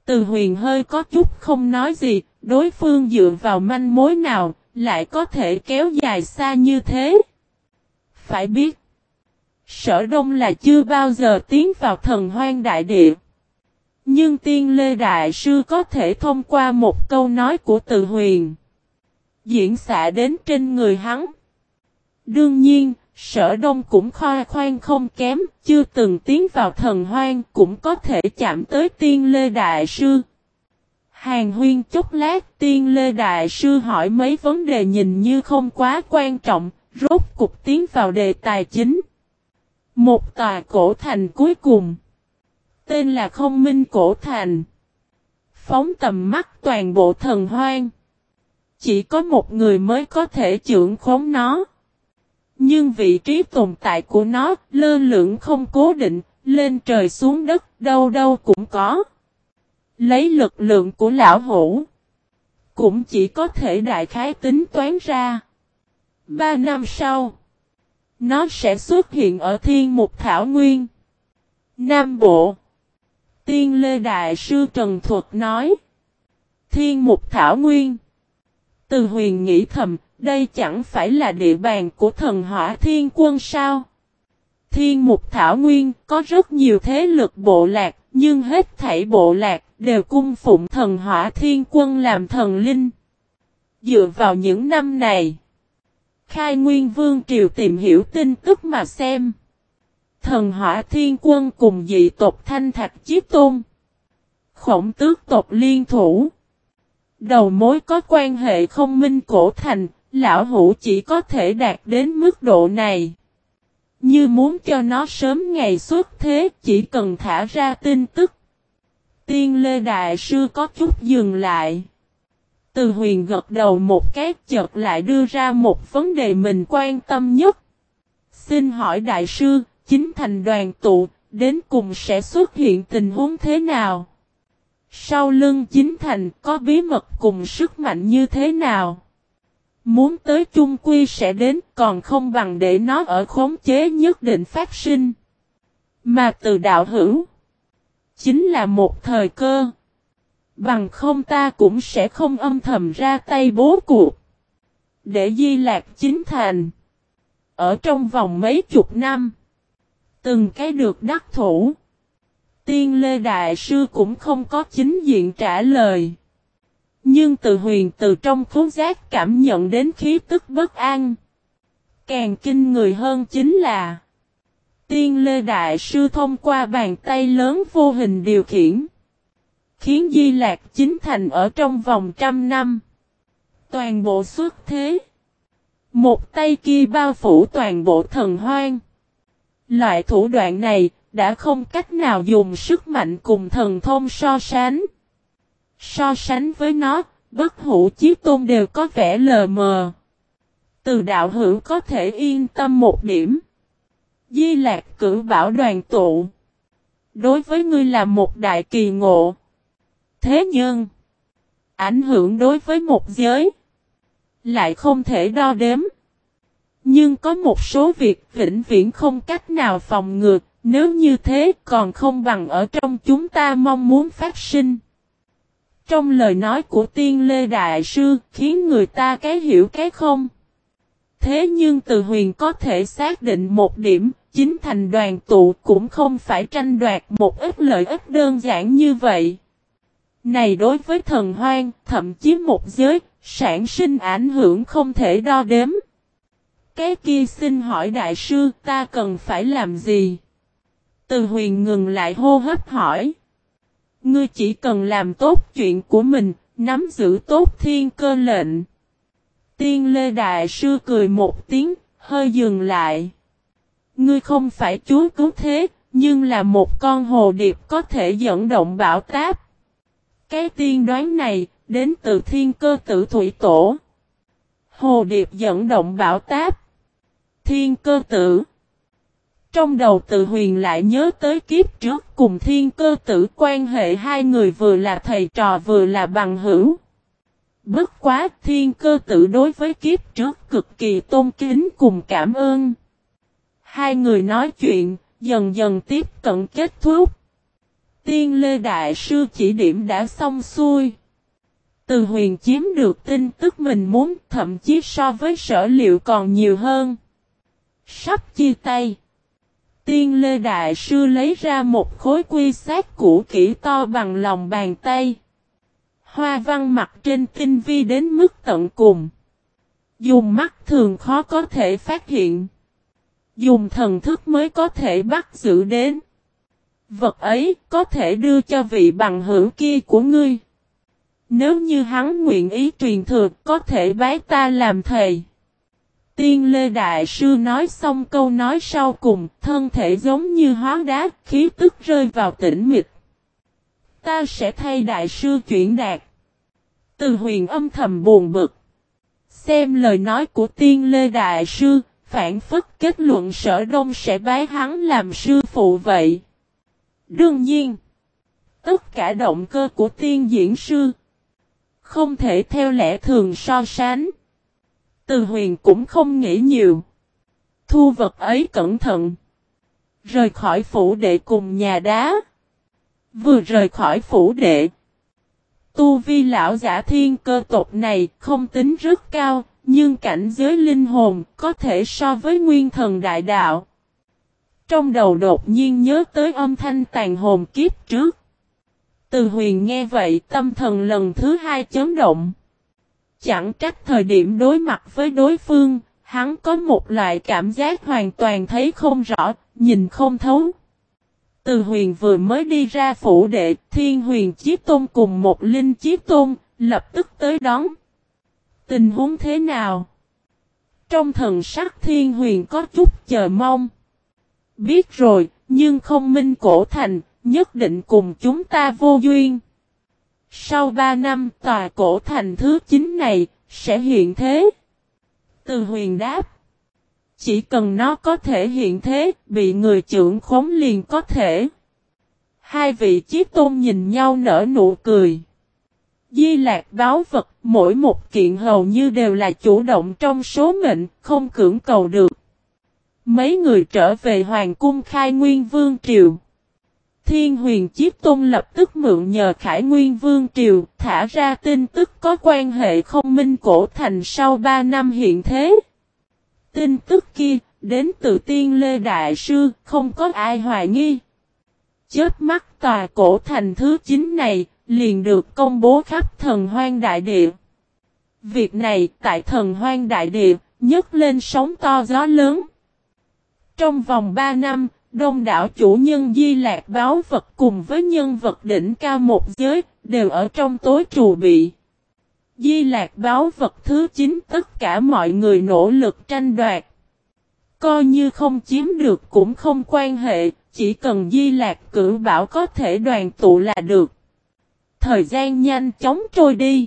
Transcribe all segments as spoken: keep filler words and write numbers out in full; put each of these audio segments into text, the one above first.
Từ Huyền hơi có chút không nói gì, đối phương dựa vào manh mối nào, lại có thể kéo dài xa như thế. Phải biết, Sở Đông là chưa bao giờ tiến vào thần hoang đại địa. Nhưng Tiên Lê Đại Sư có thể thông qua một câu nói của Từ Huyền diễn xạ đến trên người hắn. Đương nhiên, Sở Đông cũng khoa khoan không kém, chưa từng tiến vào thần hoang cũng có thể chạm tới Tiên Lê Đại Sư. Hàn huyên chốc lát, Tiên Lê Đại Sư hỏi mấy vấn đề nhìn như không quá quan trọng, rốt cục tiến vào đề tài chính. Một tòa cổ thành cuối cùng, tên là Không Minh Cổ Thành. Phóng tầm mắt toàn bộ thần hoang, chỉ có một người mới có thể trưởng khống nó. Nhưng vị trí tồn tại của nó lơ lửng không cố định, lên trời xuống đất, đâu đâu cũng có. Lấy lực lượng của lão hủ, cũng chỉ có thể đại khái tính toán ra. Ba năm sau, nó sẽ xuất hiện ở Thiên Mục Thảo Nguyên, Nam Bộ. Tiên Lê Đại Sư Trần Thuật nói. Thiên Mục Thảo Nguyên. Từ Huyền nghĩ thầm, đây chẳng phải là địa bàn của thần Hỏa Thiên Quân sao? Thiên Mục Thảo Nguyên có rất nhiều thế lực bộ lạc, nhưng hết thảy bộ lạc đều cung phụng thần Hỏa Thiên Quân làm thần linh. Dựa vào những năm này, Khai Nguyên Vương Triều tìm hiểu tin tức mà xem. Thần Hỏa Thiên Quân cùng dị tộc Thanh Thạch Chí Tôn, Khổng Tước tộc liên thủ. Đầu mối có quan hệ Không Minh Cổ Thành, lão hủ chỉ có thể đạt đến mức độ này. Như muốn cho nó sớm ngày xuất thế, chỉ cần thả ra tin tức. Tiên Lê Đại Sư có chút dừng lại. Từ Huyền gật đầu một cái, chợt lại đưa ra một vấn đề mình quan tâm nhất. Xin hỏi Đại Sư, chính thành đoàn tụ, đến cùng sẽ xuất hiện tình huống thế nào? Sau lưng chính thành có bí mật cùng sức mạnh như thế nào? Muốn tới chung quy sẽ đến, còn không bằng để nó ở khống chế nhất định phát sinh. Mà từ đạo hữu, chính là một thời cơ. Bằng không ta cũng sẽ không âm thầm ra tay bố cuộc. Để di lạc chính thành. Ở trong vòng mấy chục năm, từng cái được đắc thủ. Tiên Lê Đại Sư cũng không có chính diện trả lời. Nhưng Từ Huyền từ trong khứu giác cảm nhận đến khí tức bất an. Càng kinh người hơn chính là Tiên Lê Đại Sư thông qua bàn tay lớn vô hình điều khiển, khiến Di Lạc Chính Thành ở trong vòng trăm năm toàn bộ xuất thế. Một tay kia bao phủ toàn bộ thần hoang. Loại thủ đoạn này đã không cách nào dùng sức mạnh cùng thần thông so sánh. So sánh với nó, Bất Hủ Chí Tôn đều có vẻ lờ mờ. Từ đạo hữu có thể yên tâm một điểm. Di Lạc cử bảo đoàn tụ, đối với ngươi là một đại kỳ ngộ. Thế nhưng, ảnh hưởng đối với một giới lại không thể đo đếm. Nhưng có một số việc vĩnh viễn không cách nào phòng ngừa, nếu như thế còn không bằng ở trong chúng ta mong muốn phát sinh. Trong lời nói của Tiên Lê Đại Sư khiến người ta cái hiểu cái không. Thế nhưng Từ Huyền có thể xác định một điểm, chính thành đoàn tụ cũng không phải tranh đoạt một ít lợi ích đơn giản như vậy. Này đối với thần hoang, thậm chí một giới, sản sinh ảnh hưởng không thể đo đếm. Cái kia xin hỏi Đại Sư ta cần phải làm gì? Từ Huyền ngừng lại hô hấp hỏi. Ngươi chỉ cần làm tốt chuyện của mình, nắm giữ tốt thiên cơ lệnh. Tiên Lê Đại Sư cười một tiếng, hơi dừng lại. Ngươi không phải chúa cứu thế, nhưng là một con hồ điệp có thể dẫn động bão táp. Cái tiên đoán này, đến từ thiên cơ tử thủy tổ. Hồ điệp dẫn động bão táp. Thiên cơ tử. Trong đầu Từ Huyền lại nhớ tới kiếp trước cùng thiên cơ tử, quan hệ hai người vừa là thầy trò vừa là bằng hữu. Bất quá thiên cơ tử đối với kiếp trước cực kỳ tôn kính cùng cảm ơn. Hai người nói chuyện, dần dần tiếp cận kết thúc. Tiên Lê Đại Sư chỉ điểm đã xong xuôi. Từ Huyền chiếm được tin tức mình muốn, thậm chí so với Sở Liệu còn nhiều hơn. Sắp chia tay. Tiên Lê Đại Sư lấy ra một khối quy sát cũ kỹ to bằng lòng bàn tay. Hoa văn mặt trên tinh vi đến mức tận cùng. Dùng mắt thường khó có thể phát hiện. Dùng thần thức mới có thể bắt giữ đến. Vật ấy có thể đưa cho vị bằng hữu kia của ngươi. Nếu như hắn nguyện ý truyền thừa, có thể bái ta làm thầy. Tiên Lê Đại Sư nói xong câu nói sau cùng, thân thể giống như hóa đá, khí tức rơi vào tĩnh mịch. Ta sẽ thay Đại Sư chuyển đạt. Từ Huyền âm thầm buồn bực. Xem lời nói của Tiên Lê Đại Sư, phản phất kết luận Sở Đông sẽ bái hắn làm sư phụ vậy. Đương nhiên, tất cả động cơ của Tiên Diễn Sư không thể theo lẽ thường so sánh. Từ Huyền cũng không nghĩ nhiều. Thu vật ấy cẩn thận. Rời khỏi phủ đệ cùng nhà đá. Vừa rời khỏi phủ đệ. Tu vi lão giả thiên cơ tộc này không tính rất cao, nhưng cảnh giới linh hồn có thể so với nguyên thần đại đạo. Trong đầu đột nhiên nhớ tới âm thanh tàn hồn kiếp trước. Từ Huyền nghe vậy tâm thần lần thứ hai chấn động. Chẳng trách thời điểm đối mặt với đối phương, hắn có một loại cảm giác hoàn toàn thấy không rõ, nhìn không thấu. Từ Huyền vừa mới đi ra phủ đệ, Thiên Huyền Chí Tôn cùng một Linh Chí Tôn, lập tức tới đón. Tình huống thế nào? Trong thần sắc Thiên Huyền có chút chờ mong. Biết rồi, nhưng không minh cổ thành, nhất định cùng chúng ta vô duyên. Sau ba năm tòa cổ thành thứ chín này, sẽ hiện thế. Từ Huyền đáp. Chỉ cần nó có thể hiện thế, bị người trưởng khống liền có thể. Hai vị Chí Tôn nhìn nhau nở nụ cười. Di Lạc báo vật, mỗi một kiện hầu như đều là chủ động trong số mệnh, không cưỡng cầu được. Mấy người trở về Hoàng cung Khai Nguyên Vương Triều. Thiên Huyền Chí Tôn lập tức mượn nhờ Khải Nguyên Vương Triều, thả ra tin tức có quan hệ không minh cổ thành sau ba năm hiện thế. Tin tức kia, đến từ Tiên Lê Đại Sư, không có ai hoài nghi. Chớp mắt tòa cổ thành thứ chín này, liền được công bố khắp thần hoang đại địa. Việc này, tại thần hoang đại địa, nhấc lên sóng to gió lớn. Trong vòng ba năm, đông đảo chủ nhân Di Lạc báo vật cùng với nhân vật đỉnh cao một giới, đều ở trong tối trù bị. Di Lạc báo vật thứ chín tất cả mọi người nỗ lực tranh đoạt. Coi như không chiếm được cũng không quan hệ, chỉ cần Di Lạc cử bảo có thể đoàn tụ là được. Thời gian nhanh chóng trôi đi.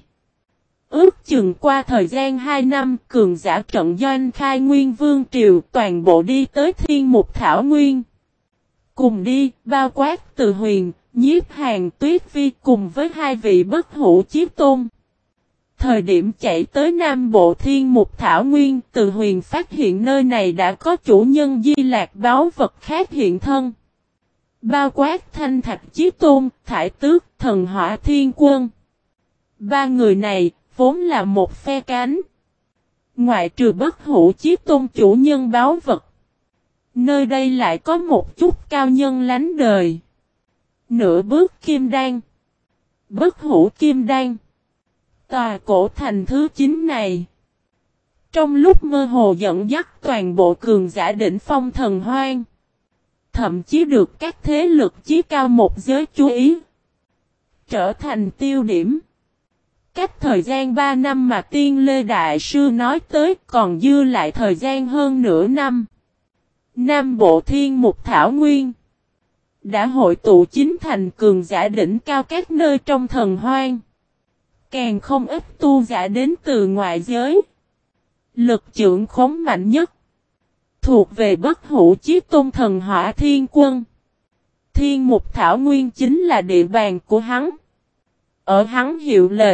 Ước chừng qua thời gian hai năm, cường giả trận doanh Khai Nguyên Vương Triều toàn bộ đi tới Thiên Mục Thảo Nguyên. Cùng đi, bao quát Từ Huyền, Nhiếp Hàn Tuyết Vi cùng với hai vị bất hủ Chí Tôn. Thời điểm chạy tới Nam Bộ Thiên Mục Thảo Nguyên, Từ Huyền phát hiện nơi này đã có chủ nhân Di Lạc báo vật khác hiện thân. Bao quát Thanh Thạch Chí Tôn, Thải Tước, Thần Hỏa Thiên Quân. Ba người này, vốn là một phe cánh. Ngoại trừ bất hủ Chí Tôn chủ nhân báo vật. Nơi đây lại có một chút cao nhân lánh đời. Nửa bước kim đan. Bất hủ kim đan. Tòa cổ thành thứ chín này. Trong lúc mơ hồ dẫn dắt toàn bộ cường giả đỉnh phong thần hoang. Thậm chí được các thế lực chí cao một giới chú ý. Trở thành tiêu điểm. Cách thời gian ba năm mà Tiên Lê Đại Sư nói tới còn dư lại thời gian hơn nửa năm. Nam Bộ Thiên Mục Thảo Nguyên đã hội tụ chính thành cường giả đỉnh cao các nơi trong thần hoang. Càng không ít tu giả đến từ ngoại giới. Lực trưởng khống mạnh nhất. Thuộc về bất hủ Chí Tôn Thần Hỏa Thiên Quân. Thiên Mục Thảo Nguyên chính là địa bàn của hắn. Ở hắn hiệu lệnh.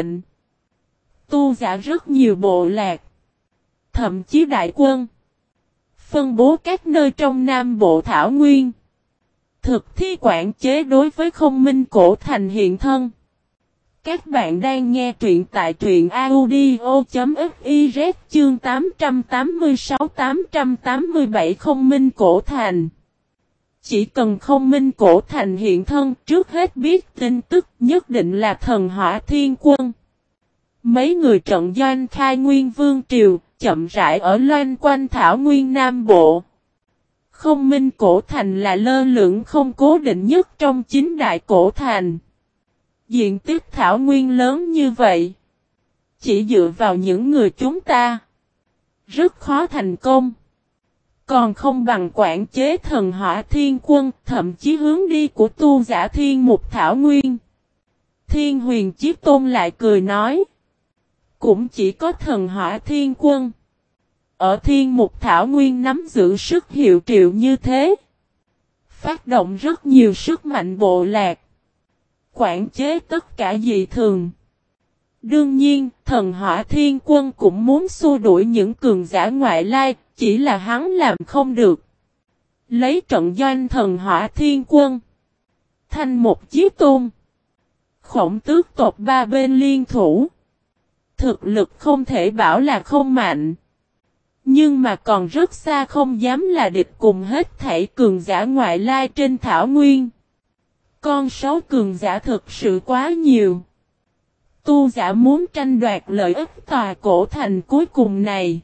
Tu giả rất nhiều bộ lạc. Thậm chí đại quân. Phân bố các nơi trong Nam Bộ Thảo Nguyên. Thực thi quản chế đối với không minh cổ thành hiện thân. Các bạn đang nghe truyện tại truyện audio.fiz chương tám trăm tám mươi sáu tám trăm tám mươi bảy không minh cổ thành. Chỉ cần không minh cổ thành hiện thân, trước hết biết tin tức nhất định là thần hỏa thiên quân. Mấy người trận doanh khai nguyên vương triều, chậm rãi ở loanh quanh thảo nguyên Nam Bộ. Không minh cổ thành là lơ lửng không cố định nhất trong chín đại cổ thành. Diện tích thảo nguyên lớn như vậy, chỉ dựa vào những người chúng ta, rất khó thành công. Còn không bằng quản chế thần hỏa thiên quân, thậm chí hướng đi của tu giả thiên mục thảo nguyên. Thiên huyền Chiếc Tôn lại cười nói, cũng chỉ có thần hỏa thiên quân ở thiên mục thảo nguyên nắm giữ sức hiệu triệu như thế, phát động rất nhiều sức mạnh bộ lạc, quản chế tất cả dị thường. Đương nhiên, thần hỏa thiên quân cũng muốn xua đuổi những cường giả ngoại lai, chỉ là hắn làm không được. Lấy trận doanh thần hỏa thiên quân, Thanh một Chiếc Tôn, Khổng Tước tộc ba bên liên thủ, thực lực không thể bảo là không mạnh, nhưng mà còn rất xa không dám là địch cùng hết thảy cường giả ngoại lai trên thảo nguyên. Con số cường giả thực sự quá nhiều. Tu giả muốn tranh đoạt lợi ích tòa cổ thành cuối cùng này.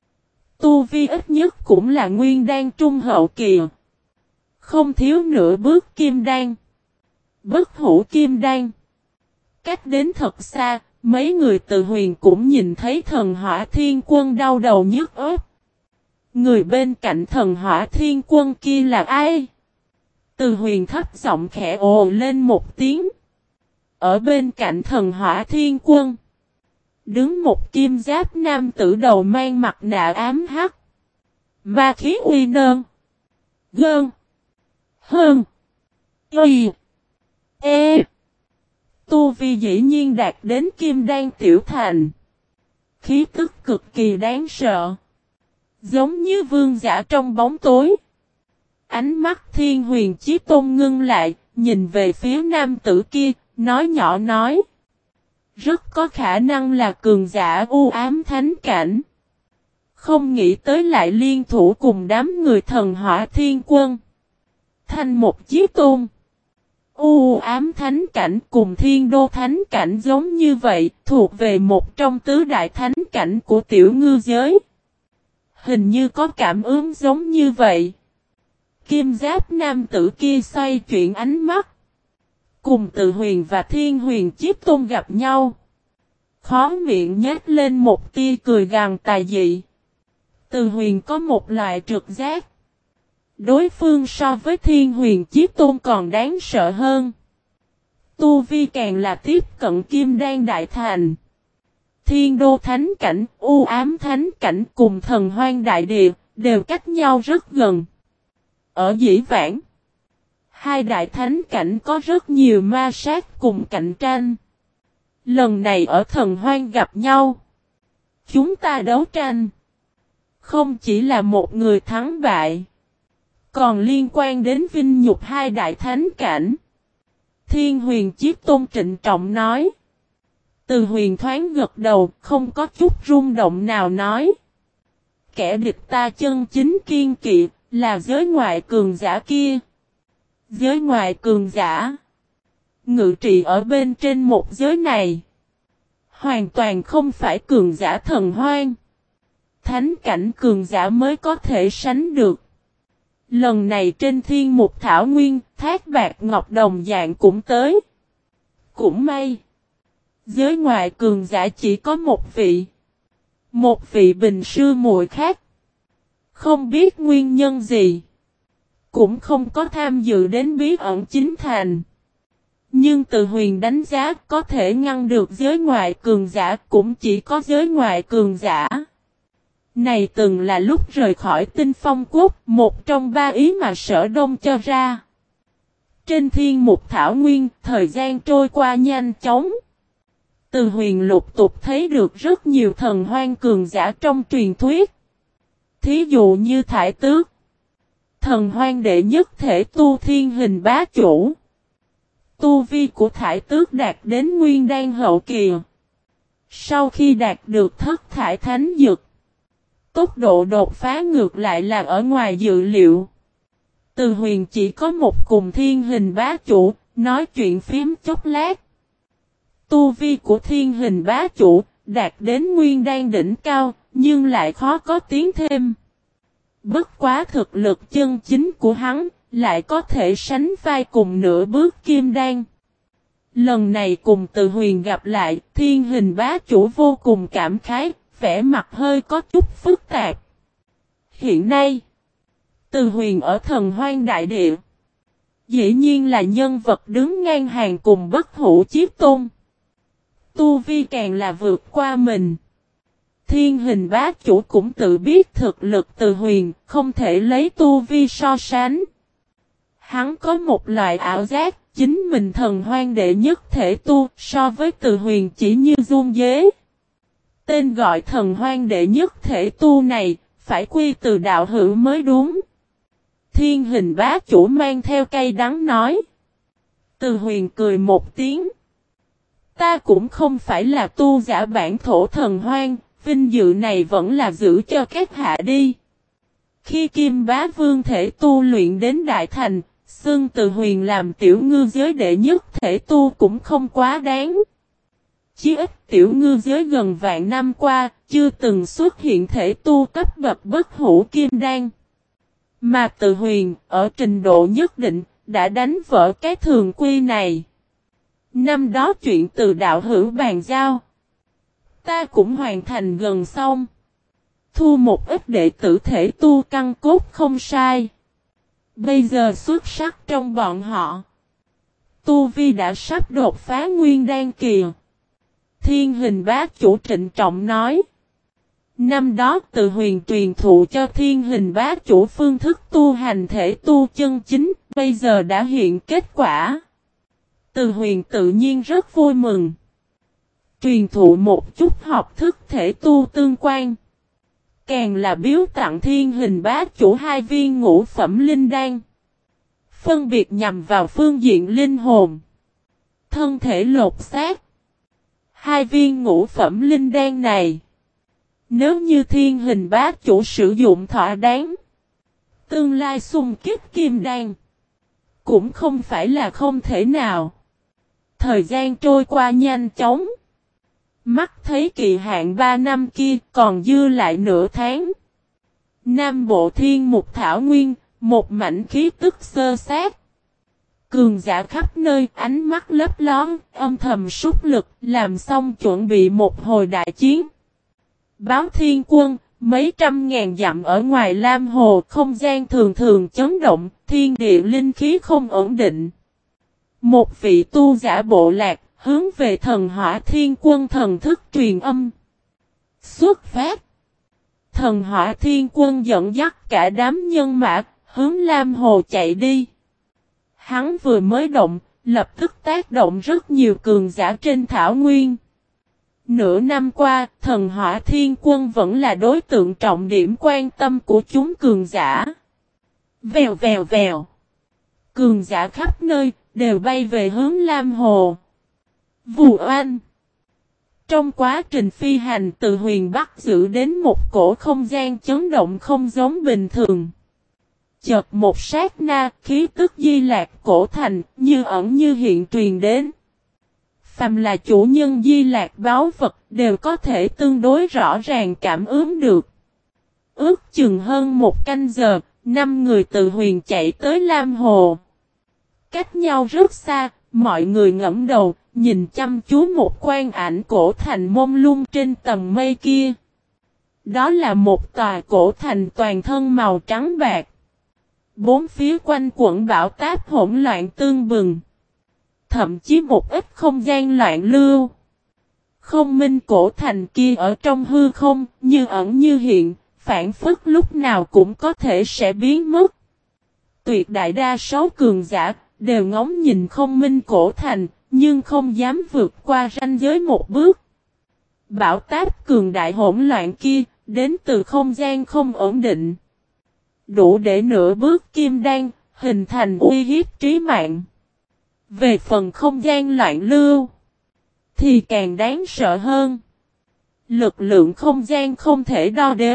Tu vi ít nhất cũng là nguyên đan trung hậu kỳ. Không thiếu nửa bước kim đan. Bất hủ kim đan. Cách đến thật xa, mấy người từ huyền cũng nhìn thấy thần hỏa thiên quân đau đầu nhức óc. Người bên cạnh thần hỏa thiên quân kia là ai? Từ huyền thấp giọng khẽ ồ lên một tiếng. Ở bên cạnh thần hỏa thiên quân, đứng một kim giáp nam tử đầu mang mặt nạ ám hắc. Ma khí uy nơn. Gơn. Hơn. Y. E. Tu vi dĩ nhiên đạt đến kim đan tiểu thành. Khí tức cực kỳ đáng sợ. Giống như vương giả trong bóng tối. Ánh mắt Thiên huyền Chiếc Tôn ngưng lại, nhìn về phía nam tử kia, nói nhỏ nói. Rất có khả năng là cường giả u ám thánh cảnh. Không nghĩ tới lại liên thủ cùng đám người thần hỏa thiên quân. Thanh một Chiếc Tôn. U ám thánh cảnh cùng thiên đô thánh cảnh giống như vậy, thuộc về một trong tứ đại thánh cảnh của tiểu ngư giới. Hình như có cảm ứng giống như vậy. Kim giáp nam tử kia xoay chuyển ánh mắt. Cùng Từ huyền và Thiên huyền Chiếc Tôn gặp nhau. Khó miệng nhếch lên một tia cười gằn tà dị. Từ huyền có một loại trực giác. Đối phương so với Thiên huyền Chiếc Tôn còn đáng sợ hơn. Tu vi càng là tiếp cận kim đan đại thành. Thiên đô thánh cảnh, u ám thánh cảnh cùng thần hoang đại địa, đều cách nhau rất gần. Ở dĩ vãng, hai đại thánh cảnh có rất nhiều ma sát cùng cạnh tranh. Lần này ở thần hoang gặp nhau. Chúng ta đấu tranh. Không chỉ là một người thắng bại. Còn liên quan đến vinh nhục hai đại thánh cảnh. Thiên huyền Chiếc Tôn trịnh trọng nói. Từ huyền thoáng gật đầu, không có chút rung động nào nói. Kẻ địch ta chân chính kiên kỵ, là giới ngoại cường giả kia. Giới ngoại cường giả. Ngự trị ở bên trên một giới này. Hoàn toàn không phải cường giả thần hoang. Thánh cảnh cường giả mới có thể sánh được. Lần này trên thiên mục thảo nguyên, Thác Bạc Ngọc đồng dạng cũng tới. Cũng may. Giới ngoại cường giả chỉ có một vị. Một vị bình sư muội khác. Không biết nguyên nhân gì. Cũng không có tham dự đến bí ẩn chính thành. Nhưng Từ huyền đánh giá có thể ngăn được giới ngoại cường giả cũng chỉ có giới ngoại cường giả. Này từng là lúc rời khỏi Tinh Phong Quốc, một trong ba ý mà Sở Đông cho ra. Trên thiên mục thảo nguyên, thời gian trôi qua nhanh chóng. Từ huyền lục tục thấy được rất nhiều thần hoang cường giả trong truyền thuyết. Thí dụ như Thải Tước, Thần hoang đệ nhất thể tu thiên hình bá chủ. Tu vi của thải tước đạt đến nguyên đan hậu kỳ. Sau khi đạt được thất thải thánh dực, tốc độ đột phá ngược lại là ở ngoài dự liệu. Từ Huyền chỉ có một cùng thiên hình bá chủ, nói chuyện phím chốc lát. Tu vi của thiên hình bá chủ, đạt đến nguyên đan đỉnh cao, nhưng lại khó có tiến thêm. Bất quá thực lực chân chính của hắn, lại có thể sánh vai cùng nửa bước kim đan. Lần này cùng Từ Huyền gặp lại, thiên hình bá chủ vô cùng cảm khái, vẻ mặt hơi có chút phức tạp. Hiện nay, Từ Huyền ở Thần Hoang Đại Địa, dĩ nhiên là nhân vật đứng ngang hàng cùng Bất Hủ Chí Tôn. Tu vi càng là vượt qua mình. Thiên hình bá chủ cũng tự biết thực lực Từ Huyền, không thể lấy tu vi so sánh. Hắn có một loại ảo giác, chính mình thần hoang đệ nhất thể tu, so với Từ Huyền chỉ như run dế. Tên gọi thần hoang đệ nhất thể tu này, phải quy từ đạo hữu mới đúng. Thiên hình bá chủ mang theo cay đắng nói. Từ Huyền cười một tiếng. Ta cũng không phải là tu giả bản thổ thần hoang, vinh dự này vẫn là giữ cho các hạ đi. Khi Kim Bá Vương thể tu luyện đến đại thành, xưng Từ Huyền làm tiểu ngư giới đệ nhất thể tu cũng không quá đáng. Chí ít tiểu ngư giới gần vạn năm qua, chưa từng xuất hiện thể tu cấp bậc bất hủ kim đan. Mà Từ Huyền, ở trình độ nhất định, đã đánh vỡ cái thường quy này. Năm đó chuyện từ đạo hữu bàn giao, ta cũng hoàn thành gần xong. Thu một ít đệ tử thể tu căn cốt không sai. Bây giờ xuất sắc trong bọn họ. Tu vi đã sắp đột phá nguyên đan kỳ. Thiên hình bá chủ trịnh trọng nói. Năm đó Từ Huyền truyền thụ cho thiên hình bá chủ phương thức tu hành thể tu chân chính, bây giờ đã hiện kết quả. Từ Huyền tự nhiên rất vui mừng. Truyền thụ một chút học thức thể tu tương quan. Càng là biếu tặng thiên hình bá chủ hai viên ngũ phẩm linh đan. Phân biệt nhằm vào phương diện linh hồn. Thân thể lột xác. Hai viên ngũ phẩm linh đan này, nếu như thiên hình bá chủ sử dụng thỏa đáng, tương lai xung kích kim đan, cũng không phải là không thể nào. Thời gian trôi qua nhanh chóng. Mắt thấy kỳ hạn ba năm kia còn dư lại nửa tháng. Nam Bộ Thiên Mục Thảo Nguyên, một mảnh khí tức sơ sát. Cường giả khắp nơi, ánh mắt lấp lón, âm thầm súc lực, làm xong chuẩn bị một hồi đại chiến. Báo Thiên Quân, mấy trăm ngàn dặm ở ngoài Lam Hồ, không gian thường thường chấn động, thiên địa linh khí không ổn định. Một vị tu giả bộ lạc, hướng về thần hỏa thiên quân thần thức truyền âm. Xuất phát. Thần hỏa thiên quân dẫn dắt cả đám nhân mã, hướng Lam Hồ chạy đi. Hắn vừa mới động, lập tức tác động rất nhiều cường giả trên thảo nguyên. Nửa năm qua, thần hỏa thiên quân vẫn là đối tượng trọng điểm quan tâm của chúng cường giả. Vèo vèo vèo. Cường giả khắp nơi, đều bay về hướng Lam Hồ. Vù oanh. Trong quá trình phi hành Từ Huyền bắt giữ đến một cổ không gian chấn động không giống bình thường. Chợt một sát na, khí tức Di Lạc cổ thành, như ẩn như hiện truyền đến. Phàm là chủ nhân Di Lạc báu vật, đều có thể tương đối rõ ràng cảm ứng được. Ước chừng hơn một canh giờ, năm người Từ Huyền chạy tới Lam Hồ. Cách nhau rất xa, mọi người ngẫm đầu, nhìn chăm chú một quan ảnh cổ thành mông lung trên tầng mây kia. Đó là một tòa cổ thành toàn thân màu trắng bạc. Bốn phía quanh quẩn bão táp hỗn loạn tương bừng. Thậm chí một ít không gian loạn lưu. Không minh cổ thành kia ở trong hư không, như ẩn như hiện, phản phất lúc nào cũng có thể sẽ biến mất. Tuyệt đại đa số cường giả, đều ngóng nhìn không minh cổ thành, nhưng không dám vượt qua ranh giới một bước. Bão táp cường đại hỗn loạn kia, đến từ không gian không ổn định. đủ để nửa bước kim đan, hình thành uy hiếp trí mạng. Về phần không gian loạn lưu, thì càng đáng sợ hơn. Lực lượng không gian không thể đo đếm.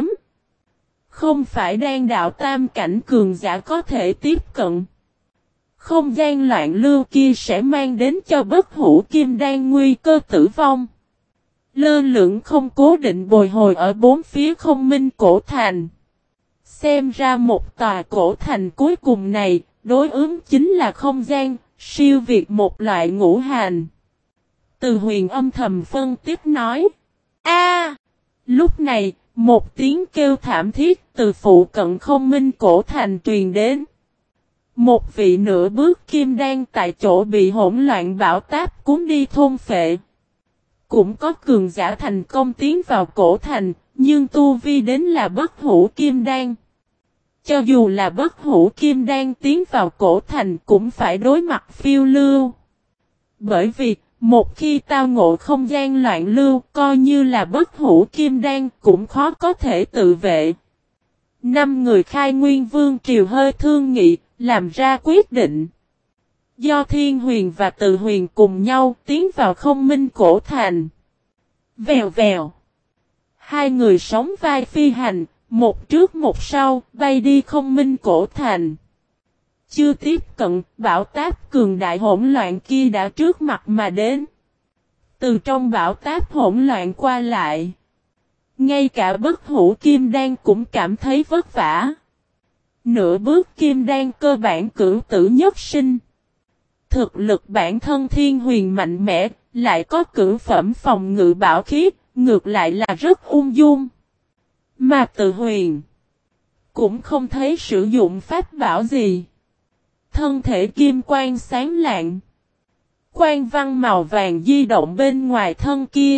Không phải đan đạo tam cảnh cường giả có thể tiếp cận. Không gian loạn lưu kia sẽ mang đến cho bất hủ kim đan nguy cơ tử vong. Lơ lửng không cố định bồi hồi ở bốn phía không minh cổ thành. Xem ra một tòa cổ thành cuối cùng này, đối ứng chính là không gian, siêu việt một loại ngũ hành. Từ Huyền âm thầm phân tích nói. A! Lúc này, một tiếng kêu thảm thiết từ phụ cận không minh cổ thành truyền đến. Một vị nửa bước kim đan tại chỗ bị hỗn loạn bão táp cuốn đi thôn phệ. Cũng có cường giả thành công tiến vào cổ thành, nhưng tu vi đến là bất hủ kim đan. Cho dù là bất hủ kim đan tiến vào cổ thành cũng phải đối mặt phiêu lưu. Bởi vì, một khi tao ngộ không gian loạn lưu, coi như là bất hủ kim đan cũng khó có thể tự vệ. Năm người khai nguyên vương triều hơi thương nghị, làm ra quyết định. Do Thiên Huyền và Từ Huyền cùng nhau tiến vào không minh cổ thành. Vèo vèo. Hai người sóng vai phi hành, một trước một sau, bay đi không minh cổ thành. Chưa tiếp cận, bão táp cường đại hỗn loạn kia đã trước mặt mà đến. Từ trong bão táp hỗn loạn qua lại. Ngay cả bất hủ kim đan cũng cảm thấy vất vả. Nửa bước kim đan cơ bản cửu tử nhất sinh. Thực lực bản thân Thiên Huyền mạnh mẽ, lại có cửu phẩm phòng ngự bảo khí, ngược lại là rất ung dung. Mà Từ Huyền cũng không thấy sử dụng pháp bảo gì. Thân thể kim quang sáng lạng. Quang văn màu vàng di động bên ngoài thân kia.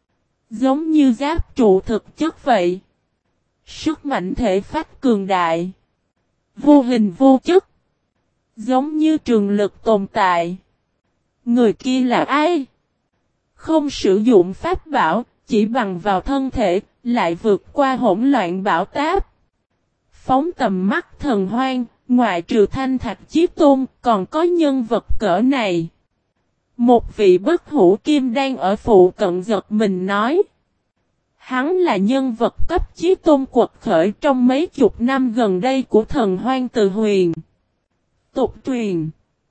Giống như giáp trụ thực chất vậy. Sức mạnh thể phách cường đại. Vô hình vô chất. Giống như trường lực tồn tại. Người kia là ai? Không sử dụng pháp bảo, chỉ bằng vào thân thể, lại vượt qua hỗn loạn bão táp. Phóng tầm mắt thần hoang, ngoại trừ Thanh Thạch Chí Tôn, còn có nhân vật cỡ này. Một vị bất hủ kim đan ở phụ cận giật mình nói. Hắn là nhân vật cấp Chí Tôn quật khởi trong mấy chục năm gần đây của thần hoang Từ Huyền. Tục truyền.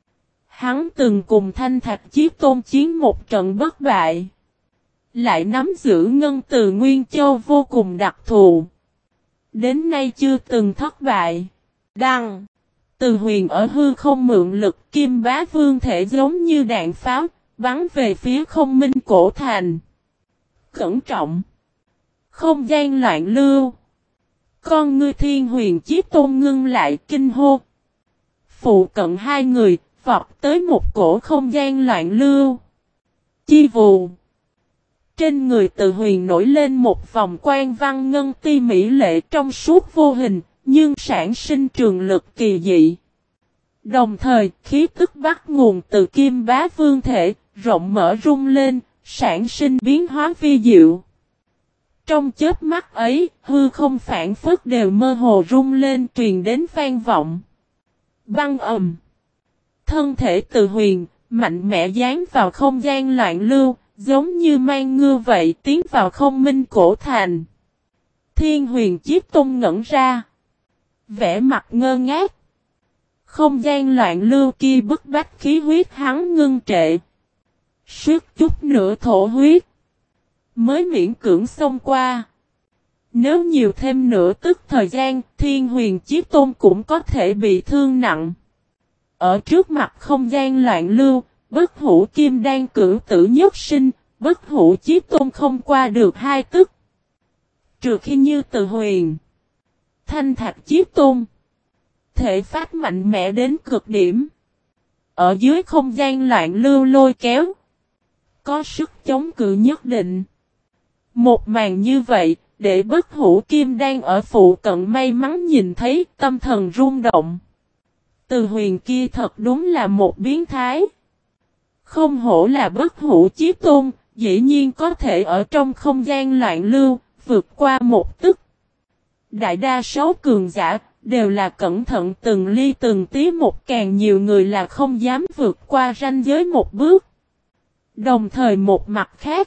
Hắn từng cùng Thanh Thạch Chí Tôn chiến một trận bất bại. Lại nắm giữ ngân từ Nguyên Châu vô cùng đặc thù. Đến nay chưa từng thất bại. Đăng. Từ Huyền ở hư không mượn lực Kim Bá Vương thể giống như đạn pháo, bắn về phía không minh cổ thành. Cẩn trọng. Không gian loạn lưu. Con ngươi Thiên Huyền Chí Tôn ngưng lại kinh hô. Phụ cận hai người, vọt tới một cổ không gian loạn lưu. Chi vù. Trên người Từ Huyền nổi lên một vòng quang văn ngân ti mỹ lệ trong suốt vô hình, nhưng sản sinh trường lực kỳ dị. Đồng thời, khí tức bắt nguồn từ Kim Bá Vương thể, rộng mở rung lên, sản sinh biến hóa vi diệu. Trong chớp mắt ấy, hư không phản phất đều mơ hồ rung lên truyền đến vang vọng. Băng ầm. Thân thể Từ Huyền, mạnh mẽ dán vào không gian loạn lưu, giống như mang ngư vậy tiến vào không minh cổ thành. Thiên Huyền Chí Tôn ngẩn ra. Vẻ mặt ngơ ngác. Không gian loạn lưu kia bức bách khí huyết hắn ngưng trệ. Suýt chút nữa thổ huyết. Mới miễn cưỡng xông qua. Nếu nhiều thêm nửa tức thời gian, Thiên Huyền Chí Tôn cũng có thể bị thương nặng. Ở trước mặt không gian loạn lưu, bất hủ kim đan cửu tử nhất sinh, bất hủ Chí Tôn không qua được hai tức. Trừ khi như Từ Huyền, Thanh Thạch Chí Tôn, thể phát mạnh mẽ đến cực điểm. Ở dưới không gian loạn lưu lôi kéo, có sức chống cự nhất định. Một màn như vậy, để bất hủ kim đan ở phụ cận may mắn nhìn thấy tâm thần rung động. Từ Huyền kia thật đúng là một biến thái. Không hổ là bất hủ Chí Tôn, dĩ nhiên có thể ở trong không gian loạn lưu, vượt qua một tức. Đại đa số cường giả, đều là cẩn thận từng ly từng tí một, càng nhiều người là không dám vượt qua ranh giới một bước. Đồng thời một mặt khác,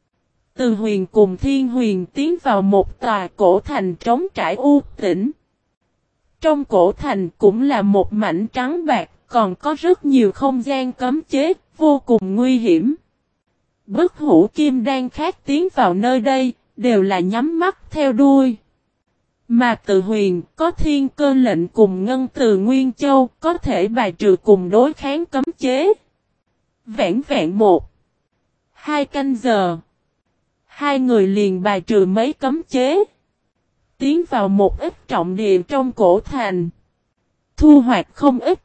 Từ Huyền cùng Thiên Huyền tiến vào một tòa cổ thành trống trải u tĩnh. Trong cổ thành cũng là một mảnh trắng bạc, còn có rất nhiều không gian cấm chế, vô cùng nguy hiểm. Bất hủ kim đan khác tiến vào nơi đây, đều là nhắm mắt theo đuôi. Mà Từ Huyền có thiên cơ lệnh cùng ngân từ Nguyên Châu, có thể bài trừ cùng đối kháng cấm chế. Vẹn vẹn một, hai canh giờ, hai người liền bài trừ mấy cấm chế. Tiến vào một ít trọng địa trong cổ thành. Thu hoạch không ít.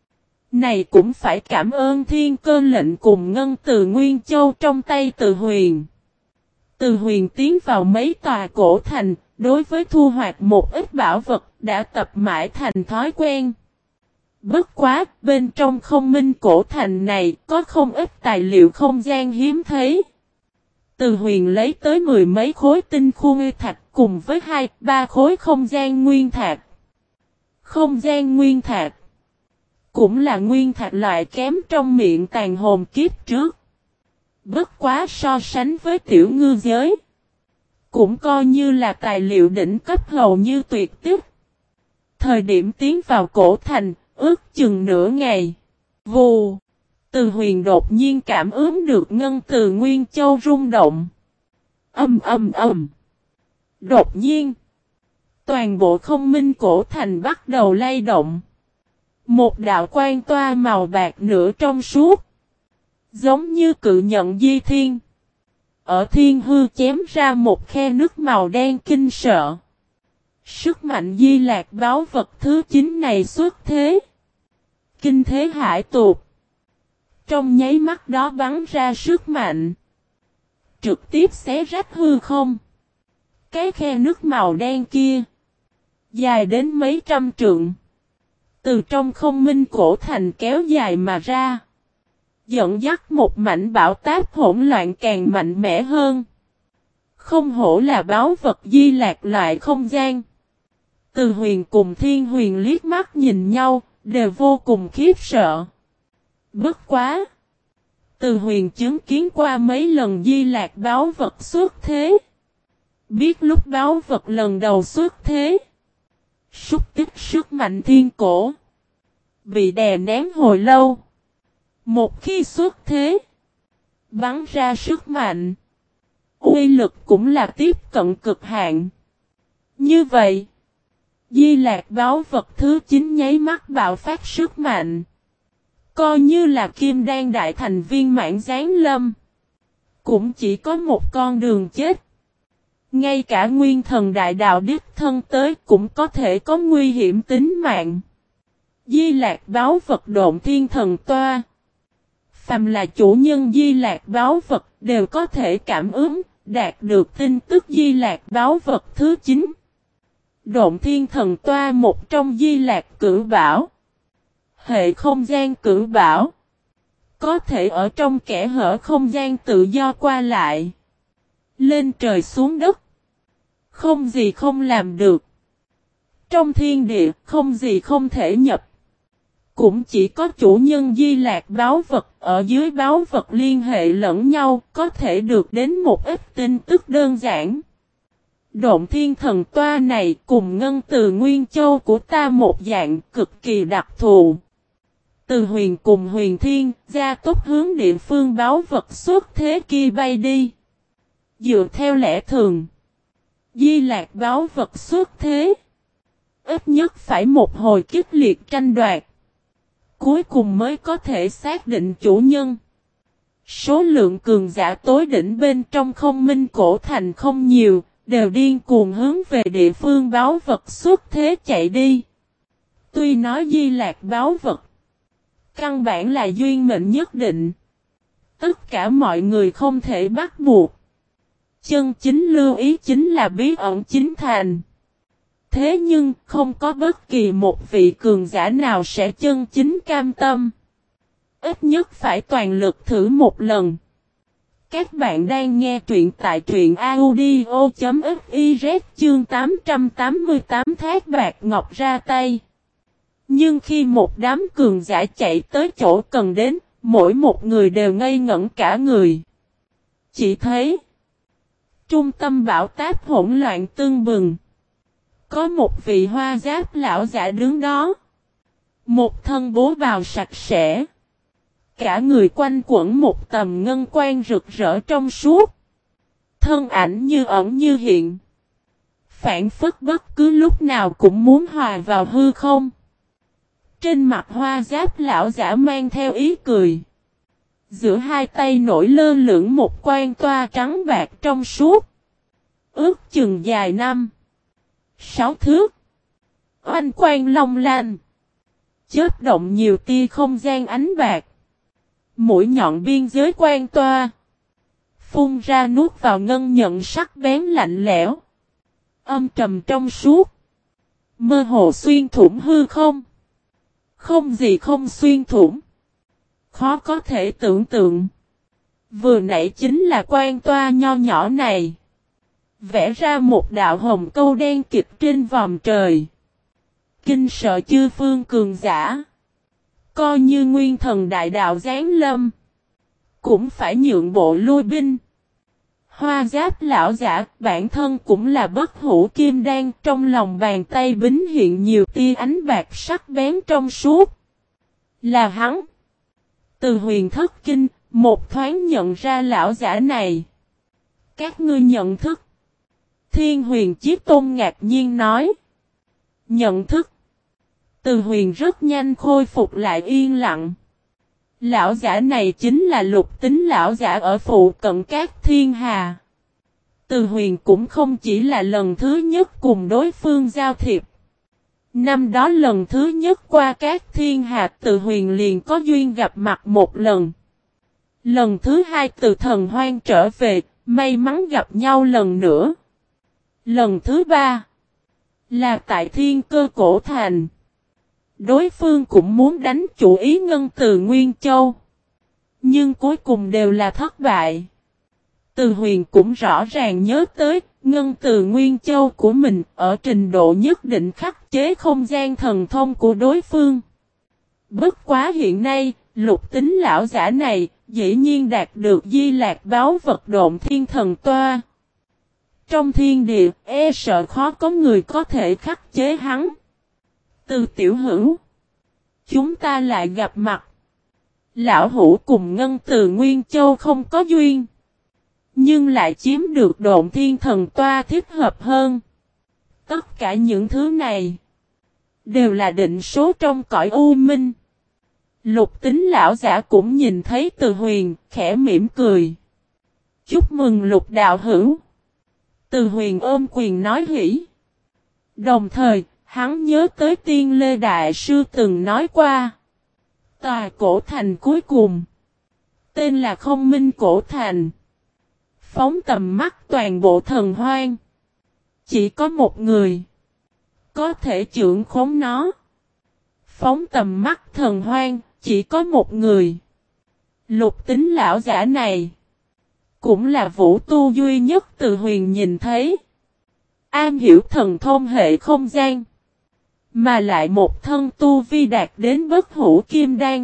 Này cũng phải cảm ơn thiên cơ lệnh cùng ngân từ Nguyên Châu trong tay Từ Huyền. Từ Huyền tiến vào mấy tòa cổ thành, đối với thu hoạch một ít bảo vật đã tập mãi thành thói quen. Bất quá, bên trong không minh cổ thành này có không ít tài liệu không gian hiếm thấy. Từ Huyền lấy tới mười mấy khối tinh khu nguyên thạch cùng với hai, ba khối không gian nguyên thạch. Không gian nguyên thạch cũng là nguyên thạch loại kém trong miệng tàn hồn kiếp trước. Bất quá so sánh với tiểu ngư giới, cũng coi như là tài liệu đỉnh cấp hầu như tuyệt tích. Thời điểm tiến vào cổ thành, ước chừng nửa ngày. Vù! Từ Huyền đột nhiên cảm ứng được ngân từ Nguyên Châu rung động. Âm âm âm! Đột nhiên! Toàn bộ không minh cổ thành bắt đầu lay động. Một đạo quan toa màu bạc nửa trong suốt. Giống như cự nhận di thiên. Ở thiên hư chém ra một khe nước màu đen kinh sợ. Sức mạnh di lạc báo vật thứ chín này xuất thế. Kinh thế hải tuột. Trong nháy mắt đó bắn ra sức mạnh. Trực tiếp xé rách hư không. Cái khe nước màu đen kia. Dài đến mấy trăm trượng. Từ trong không minh cổ thành kéo dài mà ra. Dẫn dắt một mảnh bão táp hỗn loạn càng mạnh mẽ hơn. Không hổ là báo vật di lạc loại không gian. Từ Huyền cùng Thiên Huyền liếc mắt nhìn nhau, đều vô cùng khiếp sợ. Bất quá! Từ Huyền chứng kiến qua mấy lần di lạc báo vật xuất thế. Biết lúc báo vật lần đầu xuất thế. Xúc tích sức mạnh thiên cổ. Bị đè nén hồi lâu. Một khi xuất thế. Bắn ra sức mạnh. Uy lực cũng là tiếp cận cực hạn. Như vậy. Di lạc báo vật thứ chín nháy mắt bạo phát sức mạnh. Coi như là kim đan đại thành viên mãn giáng lâm. Cũng chỉ có một con đường chết. Ngay cả nguyên thần đại đạo đích thân tới cũng có thể có nguy hiểm tính mạng. Di lạc báo vật độn thiên thần toa. Phàm là chủ nhân di lạc báo vật đều có thể cảm ứng, đạt được tin tức di lạc báo vật thứ chín. Độn thiên thần toa một trong di lạc cửu bảo. Hệ không gian cửu bảo. Có thể ở trong kẽ hở không gian tự do qua lại. Lên trời xuống đất. Không gì không làm được. Trong thiên địa không gì không thể nhập. Cũng chỉ có chủ nhân di lạc báo vật ở dưới báo vật liên hệ lẫn nhau có thể được đến một ít tin tức đơn giản. Độn thiên thần toa này cùng ngân từ Nguyên Châu của ta một dạng cực kỳ đặc thù. Từ Huyền cùng Huyền Thiên gia tốc hướng địa phương báo vật xuất thế kia bay đi. Dựa theo lẽ thường. Di lạc báo vật xuất thế. Ít nhất phải một hồi kích liệt tranh đoạt. Cuối cùng mới có thể xác định chủ nhân. Số lượng cường giả tối đỉnh bên trong không minh cổ thành không nhiều. Đều điên cuồng hướng về địa phương báo vật xuất thế chạy đi. Tuy nói di lạc báo vật. Căn bản là duyên mệnh nhất định. Tất cả mọi người không thể bắt buộc. Chân chính lưu ý chính là bí ẩn chính thành. Thế nhưng không có bất kỳ một vị cường giả nào sẽ chân chính cam tâm. Ít nhất phải toàn lực thử một lần. Các bạn đang nghe truyện tại truyện audio.fiz chương tám trăm tám mươi tám Thác Bạc Ngọc ra tay. Nhưng khi một đám cường giả chạy tới chỗ cần đến, mỗi một người đều ngây ngẩn cả người. Chỉ thấy trung tâm bão táp hỗn loạn tương bừng. Có một vị hoa giáp lão giả đứng đó. Một thân bố bào sạch sẽ. Cả người quanh quẩn một tầm ngân quang rực rỡ trong suốt. Thân ảnh như ẩn như hiện. Phản phất bất cứ lúc nào cũng muốn hòa vào hư không. Trên mặt hoa giáp lão giả mang theo ý cười. Giữa hai tay nổi lơ lửng một quan toa trắng bạc trong suốt. Ước chừng dài năm. Sáu thước. Oanh quang long lanh. Chớp động nhiều tia không gian ánh bạc. Mũi nhọn biên giới quan toa. Phun ra nuốt vào ngân nhận sắc bén lạnh lẽo. Âm trầm trong suốt. Mơ hồ xuyên thủng hư không. Không gì không xuyên thủng. Khó có thể tưởng tượng. Vừa nãy chính là quan toa nho nhỏ này. Vẽ ra một đạo hồng câu đen kịch trên vòm trời. Kinh sợ chư phương cường giả. Coi như nguyên thần đại đạo giáng lâm. Cũng phải nhượng bộ lui binh. Hoa giáp lão giả bản thân cũng là bất hủ kim đan. Trong lòng bàn tay bính hiện nhiều tia ánh bạc sắc bén trong suốt. Là hắn. Từ huyền thất kinh. Một thoáng nhận ra lão giả này. Các ngươi nhận thức. Thiên huyền Chí Tôn ngạc nhiên nói. Nhận thức. Từ huyền rất nhanh khôi phục lại yên lặng. Lão giả này chính là Lục Tính lão giả ở phụ cận Cát Thiên Hà. Từ huyền cũng không chỉ là lần thứ nhất cùng đối phương giao thiệp. Năm đó lần thứ nhất qua Cát Thiên Hà Từ huyền liền có duyên gặp mặt một lần. Lần thứ hai từ thần hoang trở về, may mắn gặp nhau lần nữa. Lần thứ ba là tại Thiên Cơ Cổ Thành. Đối phương cũng muốn đánh chủ ý Ngân Từ Nguyên Châu. Nhưng cuối cùng đều là thất bại. Từ huyền cũng rõ ràng nhớ tới Ngân Từ Nguyên Châu của mình ở trình độ nhất định khắc chế không gian thần thông của đối phương. Bất quá hiện nay, Lục Tính lão giả này dĩ nhiên đạt được Di Lạc báo vật độn thiên thần toa. Trong thiên địa, e sợ khó có người có thể khắc chế hắn. Từ tiểu hữu. Chúng ta lại gặp mặt. Lão hữu cùng Ngân Từ Nguyên Châu không có duyên. Nhưng lại chiếm được độn thiên thần toa thích hợp hơn. Tất cả những thứ này. Đều là định số trong cõi u minh. Lục Tính lão giả cũng nhìn thấy Từ huyền, khẽ mỉm cười. Chúc mừng Lục đạo hữu. Từ huyền ôm quyền nói hỉ. Đồng thời, hắn nhớ tới Tiên Lê Đại Sư từng nói qua. Tòa cổ thành cuối cùng. Tên là Không Minh Cổ Thành. Phóng tầm mắt toàn bộ thần hoang. Chỉ có một người. Có thể trưởng khống nó. Phóng tầm mắt thần hoang. Chỉ có một người. Lục Tính lão giả này. Cũng là vũ tu duy nhất Từ huyền nhìn thấy. Am hiểu thần thông hệ không gian. Mà lại một thân tu vi đạt đến bất hủ kim đan.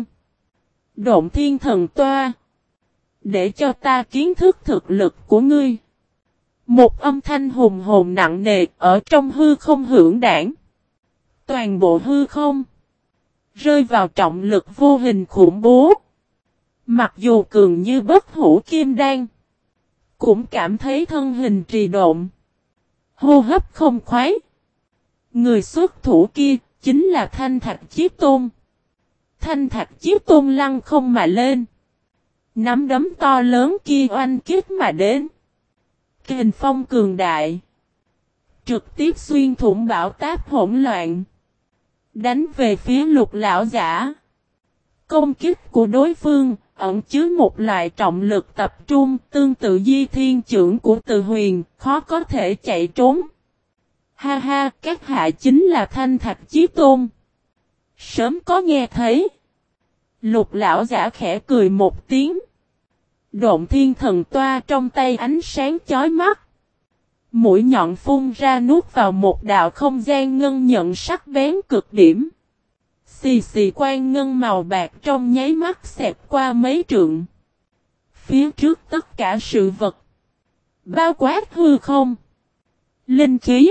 Độn thiên thần toa. Để cho ta kiến thức thực lực của ngươi. Một âm thanh hùng hồn nặng nề ở trong hư không hưởng đảng. Toàn bộ hư không. Rơi vào trọng lực vô hình khủng bố. Mặc dù cường như bất hủ kim đan. Cũng cảm thấy thân hình trì độn. Hô hấp không khoái. Người xuất thủ kia chính là Thanh Thạch Chí Tôn. Thanh Thạch Chí Tôn lăng không mà lên. Nắm đấm to lớn kia oanh kích mà đến. Kình phong cường đại. Trực tiếp xuyên thủng bão táp hỗn loạn. Đánh về phía Lục lão giả. Công kích của đối phương ẩn chứa một loại trọng lực tập trung tương tự Di Thiên Chưởng của Từ huyền, khó có thể chạy trốn. Ha ha, các hạ chính là Thanh Thạch Chí Tôn. Sớm có nghe thấy. Lục lão giả khẽ cười một tiếng. Độn thiên thần toa trong tay ánh sáng chói mắt. Mũi nhọn phun ra nuốt vào một đạo không gian ngân nhận sắc bén cực điểm. Xì xì quang ngân màu bạc trong nháy mắt xẹt qua mấy trượng. Phía trước tất cả sự vật. Bao quát hư không. Linh khí.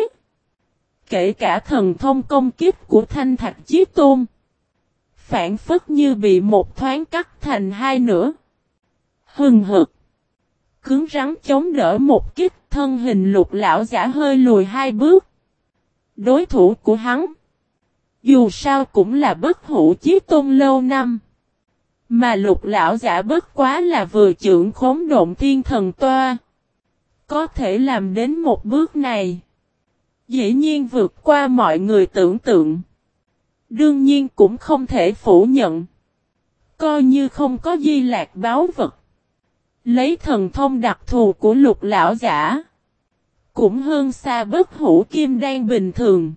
Kể cả thần thông công kích của Thanh Thạch Chí Tôn. Phản phất như bị một thoáng cắt thành hai nửa. Hừng hực. Cứng rắn chống đỡ một kích, thân hình Lục lão giả hơi lùi hai bước. Đối thủ của hắn. Dù sao cũng là bất hủ chí tôn lâu năm. Mà Lục lão giả bất quá là vừa trưởng khống độn thiên thần toa. Có thể làm đến một bước này. Dĩ nhiên vượt qua mọi người tưởng tượng. Đương nhiên cũng không thể phủ nhận. Coi như không có di lạc báo vật. Lấy thần thông đặc thù của Lục lão giả. Cũng hơn xa bất hủ kim đan bình thường.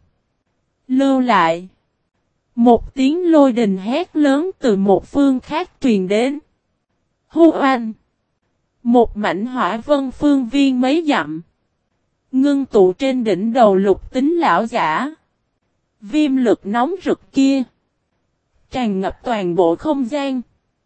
Lưu lại. Một tiếng lôi đình hét lớn từ một phương khác truyền đến. Hô oanh. Một mảnh hỏa vân phương viên mấy dặm. Ngưng tụ trên đỉnh đầu Lục tính lão giả. Viêm lực nóng rực kia. Tràn ngập toàn bộ không gian.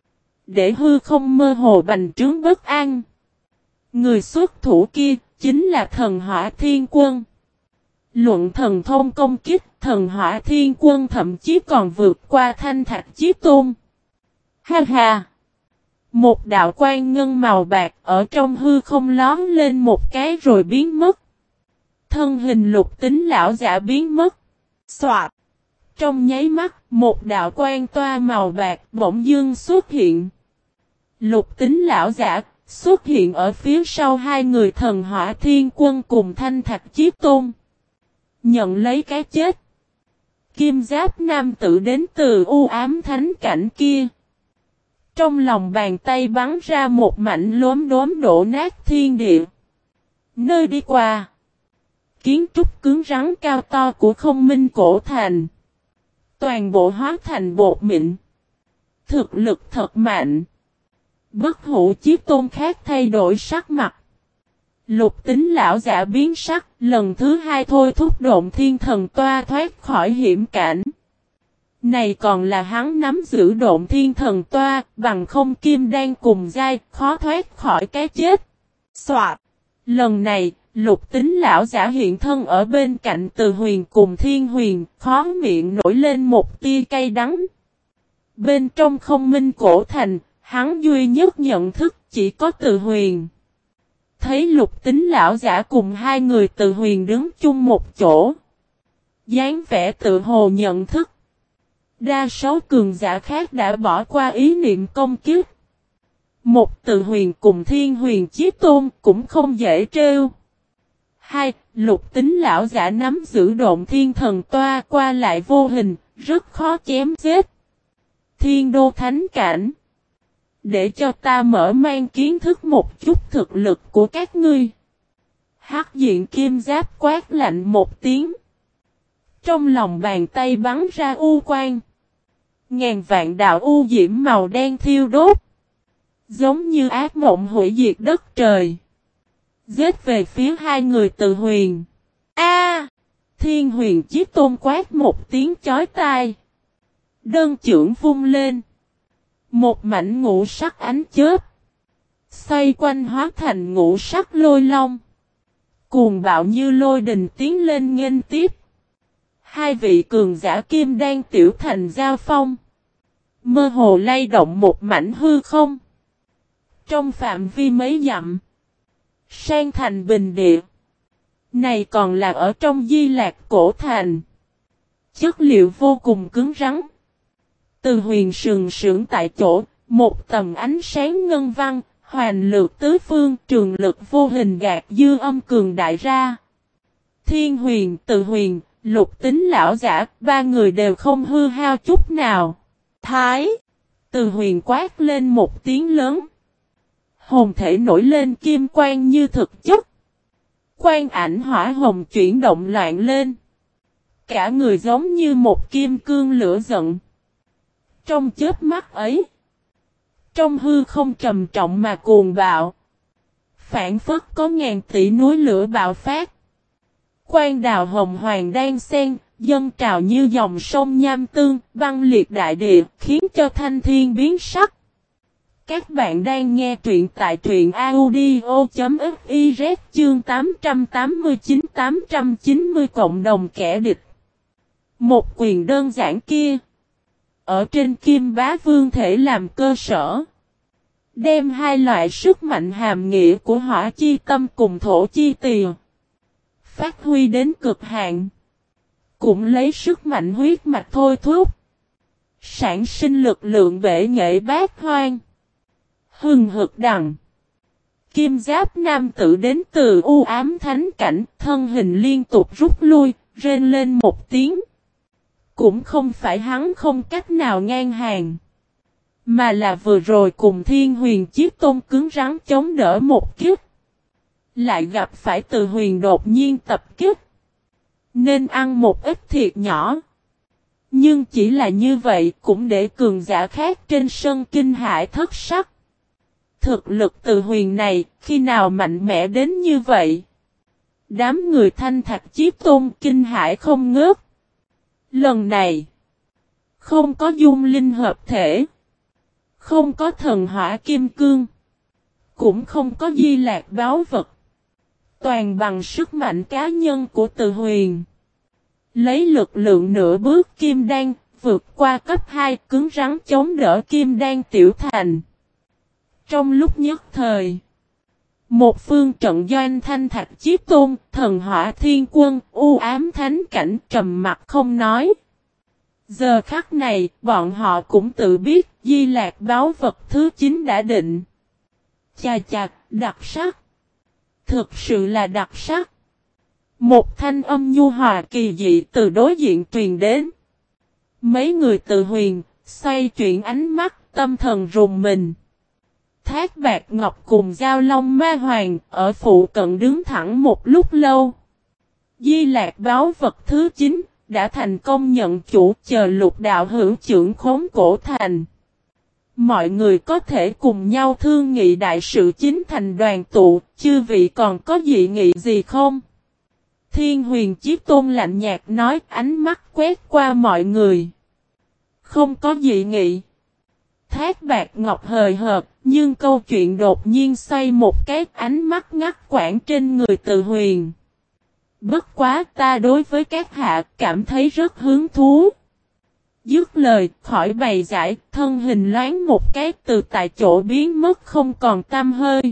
Để hư không mơ hồ bành trướng bất an. Người xuất thủ kia chính là thần hỏa thiên quân. Luận thần thông công kích, thần hỏa thiên quân thậm chí còn vượt qua Thanh Thạch Chí Tôn. Ha ha! Một đạo quang ngân màu bạc ở trong hư không lóm lên một cái rồi biến mất. Thân hình Lục tính lão giả biến mất. Soạt! Trong nháy mắt, một đạo quang toa màu bạc bỗng dưng xuất hiện. Lục tính lão giả xuất hiện ở phía sau hai người thần hỏa thiên quân cùng Thanh Thạch Chí Tôn. Nhận lấy cái chết. Kim giáp nam tử đến từ u ám thánh cảnh kia. Trong lòng bàn tay bắn ra một mảnh lốm đốm đổ nát thiên địa. Nơi đi qua. Kiến trúc cứng rắn cao to của không minh cổ thành. Toàn bộ hóa thành bột mịn. Thực lực thật mạnh. Bất hủ chí tôn khác thay đổi sắc mặt. Lục tính lão giả biến sắc, lần thứ hai thôi thúc độn thiên thần toa thoát khỏi hiểm cảnh. Này còn là hắn nắm giữ độn thiên thần toa, bằng không kim đan cùng giai, khó thoát khỏi cái chết. Soạt! Lần này, lục tính lão giả hiện thân ở bên cạnh Từ Huyền cùng Thiên Huyền, khó miệng nổi lên một tia cay đắng. Bên trong không minh cổ thành, hắn duy nhất nhận thức chỉ có Từ Huyền. Thấy lục tính lão giả cùng hai người Từ Huyền đứng chung một chỗ. dáng vẻ tự hồ nhận thức. Đa số cường giả khác đã bỏ qua ý niệm công kiếp. Một Từ Huyền cùng Thiên Huyền Chí Tôn cũng không dễ trêu. Hai, lục tính lão giả nắm giữ độn thiên thần toa qua lại vô hình, rất khó chém giết. Thiên đô thánh cảnh. Để cho ta mở mang kiến thức một chút thực lực của các ngươi. Hắc diện kim giáp quát lạnh một tiếng. Trong lòng bàn tay bắn ra u quang. Ngàn vạn đạo u diễm màu đen thiêu đốt. Giống như ác mộng hủy diệt đất trời. Giết về phía hai người Từ Huyền. A! Thiên Huyền Chí Tôn quát một tiếng chói tai. Đơn chưởng vung lên. Một mảnh ngũ sắc ánh chớp. Xoay quanh hóa thành ngũ sắc lôi long. Cuồng bạo như lôi đình tiến lên nghênh tiếp. Hai vị cường giả kim đan tiểu thành giao phong. Mơ hồ lay động một mảnh hư không. Trong phạm vi mấy dặm. Sang thành bình địa. Này còn là ở trong Di Lạc cổ thành. Chất liệu vô cùng cứng rắn. Từ Huyền sừng sững tại chỗ. Một tầm ánh sáng ngân văn. Hoàn lược tứ phương, trường lực vô hình gạt dư âm cường đại ra. Thiên Huyền, Từ Huyền, Lục tính lão giả, ba người đều không hư hao chút nào. Thái! Từ Huyền quát lên một tiếng lớn. Hồn thể nổi lên kim quang như thực chất. Quang ảnh hỏa hồng chuyển động loạn lên. Cả người giống như một kim cương lửa giận. Trong chớp mắt ấy, Trong hư không trầm trọng mà cuồng bạo. Phản phất có ngàn tỷ núi lửa bạo phát. Quan đào hồng hoàng đang xen, dâng trào như dòng sông nham tương, băng liệt đại địa, khiến cho thanh thiên biến sắc. Các bạn đang nghe truyện tại truyện audio.fiz chương tám trăm tám mươi chín tám trăm chín mươi cộng đồng kẻ địch. Một quyền đơn giản kia. Ở trên Kim Bá Vương thể làm cơ sở. Đem hai loại sức mạnh hàm nghĩa của hỏa chi tâm cùng thổ chi tìa. Phát huy đến cực hạn. Cũng lấy sức mạnh huyết mạch thôi thúc. Sản sinh lực lượng bể nghệ bát hoang. Hừng hực đằng. Kim giáp nam tử đến từ u ám thánh cảnh, thân hình liên tục rút lui, rên lên một tiếng. Cũng không phải hắn không cách nào ngang hàng. Mà là vừa rồi cùng Thiên Huyền Chiếc Tôn cứng rắn chống đỡ một kiếp. Lại gặp phải Từ Huyền đột nhiên tập kích. Nên ăn một ít thiệt nhỏ. Nhưng chỉ là như vậy cũng để cường giả khác trên sân kinh hãi thất sắc. Thực lực Từ Huyền này khi nào mạnh mẽ đến như vậy? Đám người Thanh Thạch Chiếc Tôn kinh hãi không ngớt. Lần này không có dung linh hợp thể. Không có thần hỏa kim cương. Cũng không có di lạc báo vật. Toàn bằng sức mạnh cá nhân của Từ Huyền. Lấy lực lượng nửa bước kim đan, vượt qua cấp hai cứng rắn chống đỡ kim đan tiểu thành. Trong lúc nhất thời, một phương trận doanh Thanh Thạch Chiếc Tôn, thần hỏa thiên quân, u ám thánh cảnh trầm mặt không nói. Giờ khắc này, bọn họ cũng tự biết di lạc báo vật thứ chín đã định. Chà chà, đặc sắc. Thực sự là đặc sắc. Một thanh âm nhu hòa kỳ dị từ đối diện truyền đến. Mấy người Từ Huyền, xoay chuyển ánh mắt, tâm thần rùng mình. Thác Bạt Ngọc cùng Giao Long Ma Hoàng, ở phụ cận đứng thẳng một lúc lâu. Di lạc báo vật thứ chín, đã thành công nhận chủ chờ lục đạo hữu trưởng khống cổ thành. Mọi người có thể cùng nhau thương nghị đại sự chính thành đoàn tụ, chư vị còn có dị nghị gì không? Thiên Huyền Chiếc Tôn lạnh nhạt nói, ánh mắt quét qua mọi người. Không có dị nghị. Thác Bạt Ngọc hời hợt, nhưng câu chuyện đột nhiên xoay một cái, ánh mắt ngắt quãng trên người Từ Huyền. Bất quá ta đối với các hạ cảm thấy rất hứng thú. Dứt lời khỏi bày giải, thân hình loáng một cái từ tại chỗ biến mất không còn tăm hơi.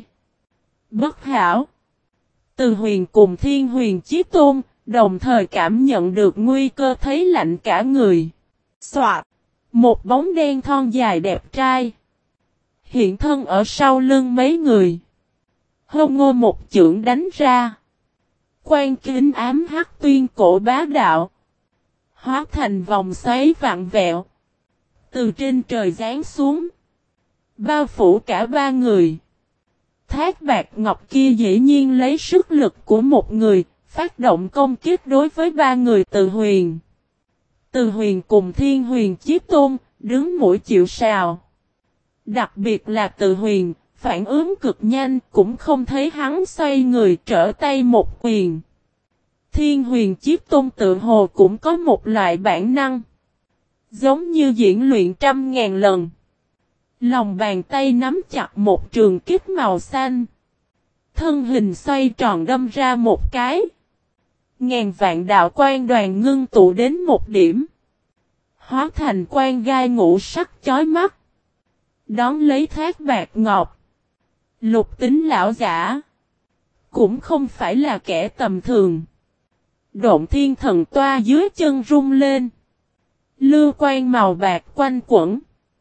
Bất hảo. Từ Huyền cùng Thiên Huyền Chiếc Tôn, đồng thời cảm nhận được nguy cơ thấy lạnh cả người. Soạt. Một bóng đen thon dài đẹp trai. Hiện thân ở sau lưng mấy người. Hông ngô một chưởng đánh ra. Quan kính ám hắc tuyên cổ bá đạo. Hóa thành vòng xoáy vặn vẹo. Từ trên trời giáng xuống. Bao phủ cả ba người. Thác Bạt Ngọc kia dĩ nhiên lấy sức lực của một người. Phát động công kích đối với ba người Từ Huyền. Từ Huyền cùng Thiên Huyền Chiếc Tôn. Đứng mũi chịu sào. Đặc biệt là Từ Huyền. Phản ứng cực nhanh cũng không thấy hắn xoay người trở tay một quyền. Thiên Huyền Chiếc Tôn tự hồ cũng có một loại bản năng. Giống như diễn luyện trăm ngàn lần. Lòng bàn tay nắm chặt một trường kích màu xanh. Thân hình xoay tròn đâm ra một cái. Ngàn vạn đạo quan đoàn ngưng tụ đến một điểm. Hóa thành quan gai ngũ sắc chói mắt. Đón lấy Thác Bạt Ngọc. Lục tính lão giả. Cũng không phải là kẻ tầm thường. Độn thiên thần toa dưới chân rung lên. Lưu quan màu bạc quanh quẩn.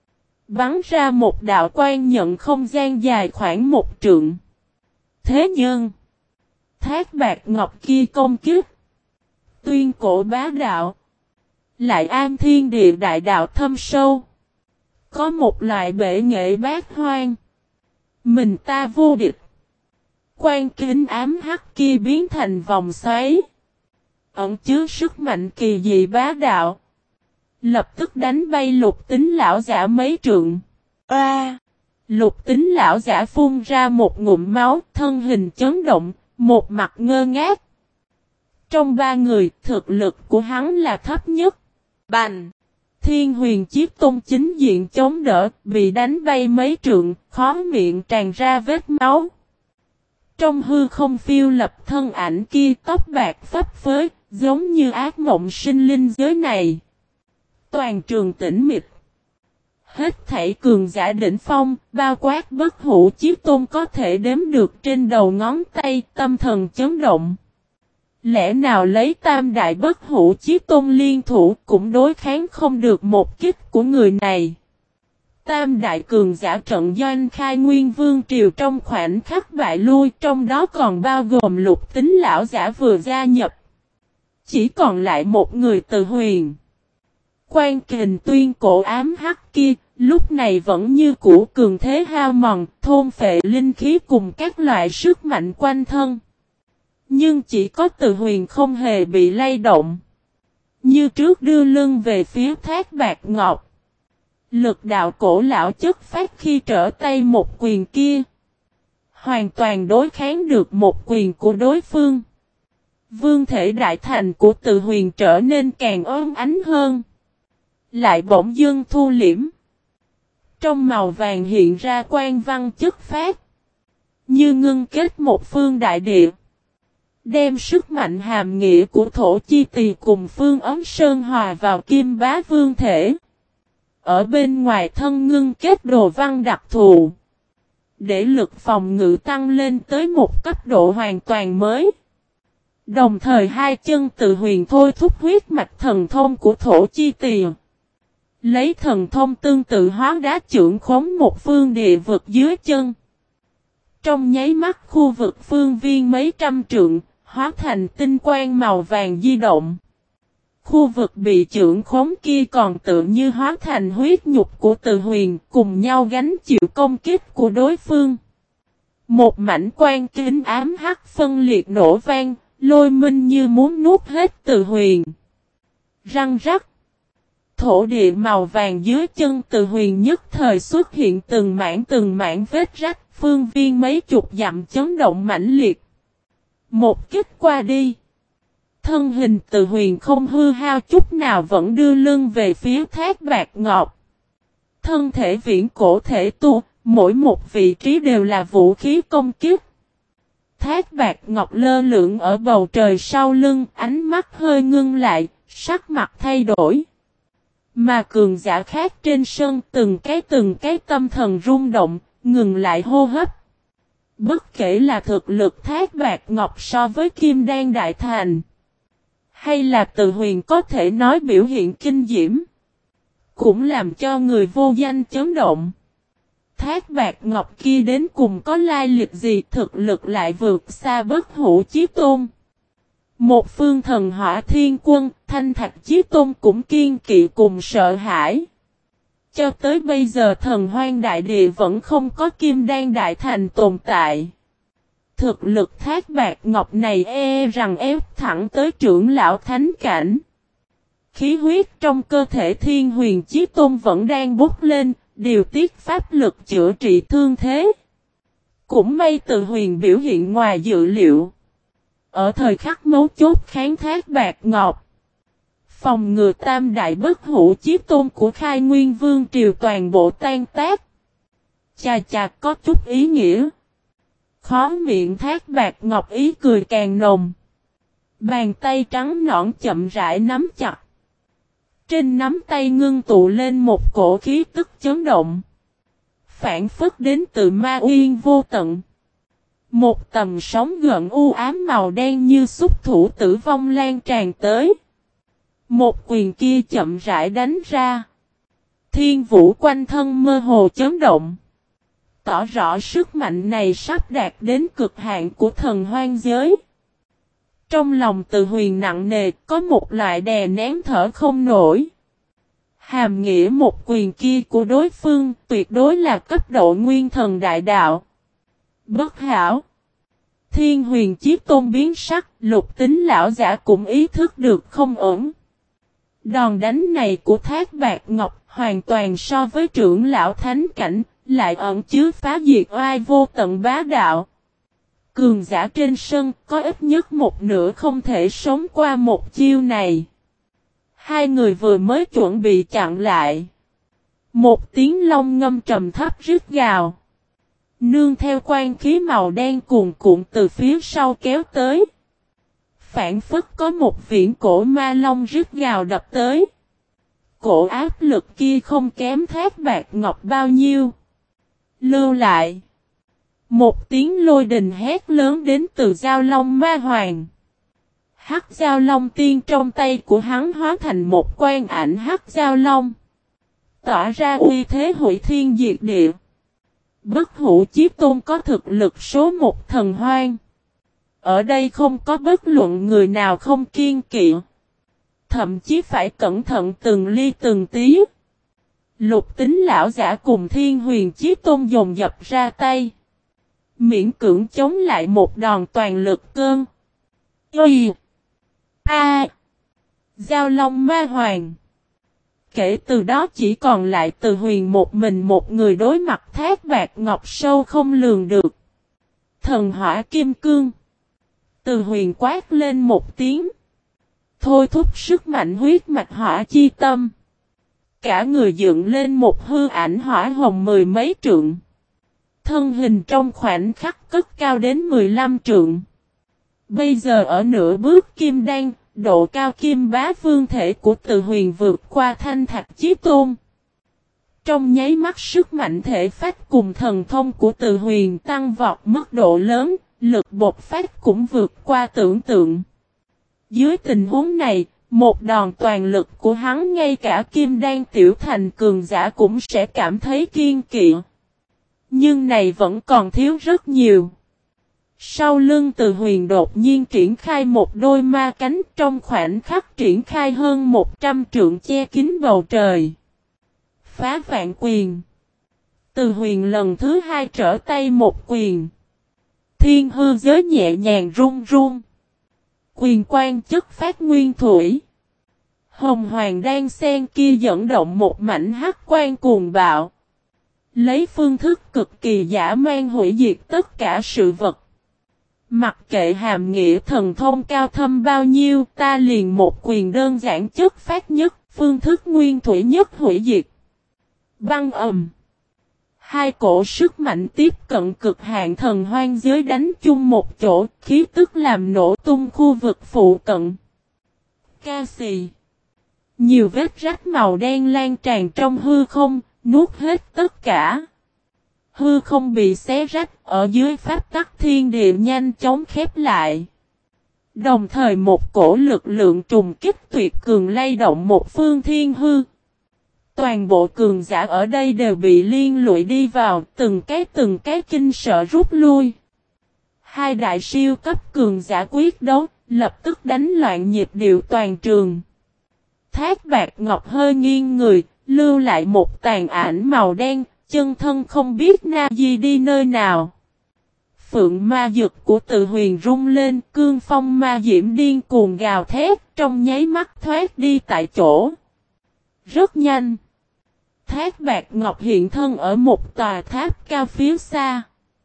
Bắn ra một đạo quan nhận không gian dài khoảng một trượng. Thế nhưng. Thác Bạt Ngọc kia công kích. Tuyên cổ bá đạo. Lại am thiên địa đại đạo thâm sâu. Có một loại bể nghệ bát hoang. Mình ta vô địch. Quan kính ám hắc kia biến thành vòng xoáy. Ẩn chứa sức mạnh kỳ dị bá đạo. Lập tức đánh bay lục tính lão giả mấy trượng. Oa! Lục tính lão giả phun ra một ngụm máu, thân hình chấn động, một mặt ngơ ngác. Trong ba người, thực lực của hắn là thấp nhất. Bành! Thiên Huyền Chiếc Tôn chính diện chống đỡ, bị đánh bay mấy trượng, khó miệng tràn ra vết máu. Trong hư không phiêu lập thân ảnh kia, tóc bạc phấp phới, giống như ác mộng sinh linh giới này. Toàn trường tĩnh mịch. Hết thảy cường giả đỉnh phong, bao quát Bất Hủ Chiếc Tôn có thể đếm được trên đầu ngón tay, tâm thần chấn động. Lẽ nào lấy tam đại Bất Hủ Chiếc Tôn liên thủ cũng đối kháng không được một kích của người này. Tam đại cường giả trận doanh khai nguyên vương triều trong khoảnh khắc bại lui, trong đó còn bao gồm lục tính lão giả vừa gia nhập. Chỉ còn lại một người Từ Huyền. Quan Kình Tuyên cổ ám hắc kia, lúc này vẫn như cũ cường thế hao mòn, thôn phệ linh khí cùng các loại sức mạnh quanh thân. Nhưng chỉ có Từ Huyền không hề bị lay động. Như trước đưa lưng về phía Thác Bạt Ngọc. Lực đạo cổ lão chất phát khi trở tay một quyền kia. Hoàn toàn đối kháng được một quyền của đối phương. Vương thể đại thành của Từ Huyền trở nên càng ôm ánh hơn. Lại bỗng dưng thu liễm. Trong màu vàng hiện ra quang văn chất phát. Như ngưng kết một phương đại địa. Đem sức mạnh hàm nghĩa của Thổ Chi Tỳ cùng phương ấm sơn hòa vào Kim Bá Vương thể. Ở bên ngoài thân ngưng kết đồ văn đặc thù. Để lực phòng ngự tăng lên tới một cấp độ hoàn toàn mới. Đồng thời hai chân Từ Huyền thôi thúc huyết mạch thần thông của Thổ Chi Tỳ. Lấy thần thông tương tự hóa đá chưởng khống một phương địa vực dưới chân. Trong nháy mắt khu vực phương viên mấy trăm trượng, hóa thành tinh quang màu vàng di động. Khu vực bị chưởng khống kia còn tự như hóa thành huyết nhục của Từ Huyền, cùng nhau gánh chịu công kích của đối phương. Một mảnh quang kính ám hắc phân liệt nổ vang, lôi minh như muốn nuốt hết Từ Huyền. Răng rắc. Thổ địa màu vàng dưới chân Từ Huyền nhất thời xuất hiện từng mảng từng mảng vết rách, phương viên mấy chục dặm chấn động mãnh liệt. Một kích qua đi. Thân hình Từ Huyền không hư hao chút nào vẫn đưa lưng về phía Thác Bạt Ngọc. Thân thể viễn cổ thể tu, mỗi một vị trí đều là vũ khí công kích. Thác Bạt Ngọc lơ lửng ở bầu trời sau lưng, ánh mắt hơi ngưng lại, sắc mặt thay đổi. Mà cường giả khác trên sân từng cái từng cái tâm thần rung động, ngừng lại hô hấp. Bất kể là thực lực Thác Bạt Ngọc so với Kim Đan Đại Thành, hay là Từ Huyền có thể nói biểu hiện kinh diễm, cũng làm cho người vô danh chấn động. Thác Bạt Ngọc kia đến cùng có lai lịch gì, thực lực lại vượt xa Bất Hủ Chiếc Tôn. Một phương thần hỏa thiên quân, Thanh Thạch Chiếc Tôn cũng kiên kỵ cùng sợ hãi. Cho tới bây giờ thần hoang đại địa vẫn không có Kim Đan Đại Thành tồn tại. Thực lực Thác Bạt Ngọc này e rằng ép thẳng tới trưởng lão thánh cảnh. Khí huyết trong cơ thể Thiên Huyền Chiếc Tôn vẫn đang bốc lên, điều tiết pháp lực chữa trị thương thế. Cũng may Từ Huyền biểu hiện ngoài dự liệu. Ở thời khắc mấu chốt kháng Thác Bạt Ngọc, phòng ngừa tam đại Bất Hủ Chiếc Tôn của Khai Nguyên Vương triều toàn bộ tan tác. Chà chà có chút ý nghĩa. Khó miệng Thác Bạt Ngọc ý cười càng nồng. Bàn tay trắng nõn chậm rãi nắm chặt. Trên nắm tay ngưng tụ lên một cổ khí tức chấn động. Phản phất đến từ ma uyên vô tận. Một tầm sóng gợn u ám màu đen như xúc thủ tử vong lan tràn tới. Một quyền kia chậm rãi đánh ra. Thiên vũ quanh thân mơ hồ chấn động. Tỏ rõ sức mạnh này sắp đạt đến cực hạn của thần hoang giới. Trong lòng Từ Huyền nặng nề có một loại đè nén thở không nổi. Hàm nghĩa một quyền kia của đối phương tuyệt đối là cấp độ nguyên thần đại đạo. Bất hảo. Thiên Huyền Chiếc Tôn biến sắc, lục tính lão giả cũng ý thức được không ổn. Đòn đánh này của Thác Bạt Ngọc hoàn toàn so với trưởng lão thánh cảnh, lại ẩn chứa phá diệt oai vô tận bá đạo. Cường giả trên sân có ít nhất một nửa không thể sống qua một chiêu này. Hai người vừa mới chuẩn bị chặn lại. Một tiếng long ngâm trầm thấp rít gào. Nương theo quan khí màu đen cuồn cuộn từ phía sau kéo tới. Phản phất có một viễn cổ ma long rít gào đập tới. Cổ áp lực kia không kém Thác Bạt Ngọc bao nhiêu. Lưu lại. Một tiếng lôi đình hét lớn đến từ Giao Long Ma Hoàng. Hắc Giao Long tiên trong tay của hắn hóa thành một quan ảnh Hắc Giao Long. Tỏa ra uy thế hủy thiên diệt địa. Bất Hủ Chí Tôn có thực lực số một thần hoang. Ở đây không có bất luận người nào không kiên kỵ. Thậm chí phải cẩn thận từng ly từng tí. Lục Tính lão giả cùng Thiên Huyền Chí Tôn dồn dập ra tay. Miễn cưỡng chống lại một đòn toàn lực cơn. Y. A. Giao Long Ma Hoàng. Kể từ đó chỉ còn lại Từ Huyền một mình một người đối mặt Thác Bạt Ngọc sâu không lường được. Thần Hỏa Kim Cương. Từ Huyền quát lên một tiếng. Thôi thúc sức mạnh huyết mạch hỏa chi tâm. Cả người dựng lên một hư ảnh hỏa hồng mười mấy trượng. Thân hình trong khoảnh khắc cất cao đến mười lăm trượng. Bây giờ ở nửa bước kim đan, độ cao kim bá vương thể của Từ Huyền vượt qua Thanh Thạch Chí Tôn. Trong nháy mắt sức mạnh thể phách cùng thần thông của Từ Huyền tăng vọt mức độ lớn, lực bộc phát cũng vượt qua tưởng tượng. Dưới tình huống này, một đòn toàn lực của hắn ngay cả kim đan tiểu thành cường giả cũng sẽ cảm thấy kiên kỵ. Nhưng này vẫn còn thiếu rất nhiều. Sau lưng Từ Huyền đột nhiên triển khai một đôi ma cánh trong khoảnh khắc triển khai hơn một trăm trượng che kín bầu trời. Phá vạn quyền. Từ Huyền lần thứ hai trở tay một quyền. Thiên hư giới nhẹ nhàng run run. Quyền quang chất phát nguyên thủy. Hồng Hoàng đan sen kia dẫn động một mảnh hắc quang cuồng bạo. Lấy phương thức cực kỳ dã man hủy diệt tất cả sự vật. Mặc kệ hàm nghĩa thần thông cao thâm bao nhiêu, ta liền một quyền đơn giản chất phát nhất, phương thức nguyên thủy nhất hủy diệt. Băng ầm. Hai cổ sức mạnh tiếp cận cực hạn thần hoang giới đánh chung một chỗ, khí tức làm nổ tung khu vực phụ cận. Ca xì. Nhiều vết rách màu đen lan tràn trong hư không, nuốt hết tất cả. Hư không bị xé rách, ở dưới pháp tắc thiên địa nhanh chóng khép lại. Đồng thời một cổ lực lượng trùng kích tuyệt cường lay động một phương thiên hư. Toàn bộ cường giả ở đây đều bị liên lụy đi vào, từng cái từng cái kinh sợ rút lui. Hai đại siêu cấp cường giả quyết đấu, lập tức đánh loạn nhịp điệu toàn trường. Thác Bạt Ngọc hơi nghiêng người, lưu lại một tàn ảnh màu đen, chân thân không biết na di đi nơi nào. Phượng ma dực của Từ Huyền rung lên, cương phong ma diễm điên cuồng gào thét, trong nháy mắt thoát đi tại chỗ. Rất nhanh. Thác Bạt Ngọc hiện thân ở một tòa tháp cao phía xa.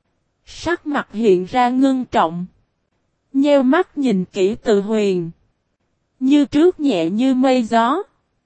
Sắc mặt hiện ra ngưng trọng. Nheo mắt nhìn kỹ Từ Huyền. Như trước nhẹ như mây gió.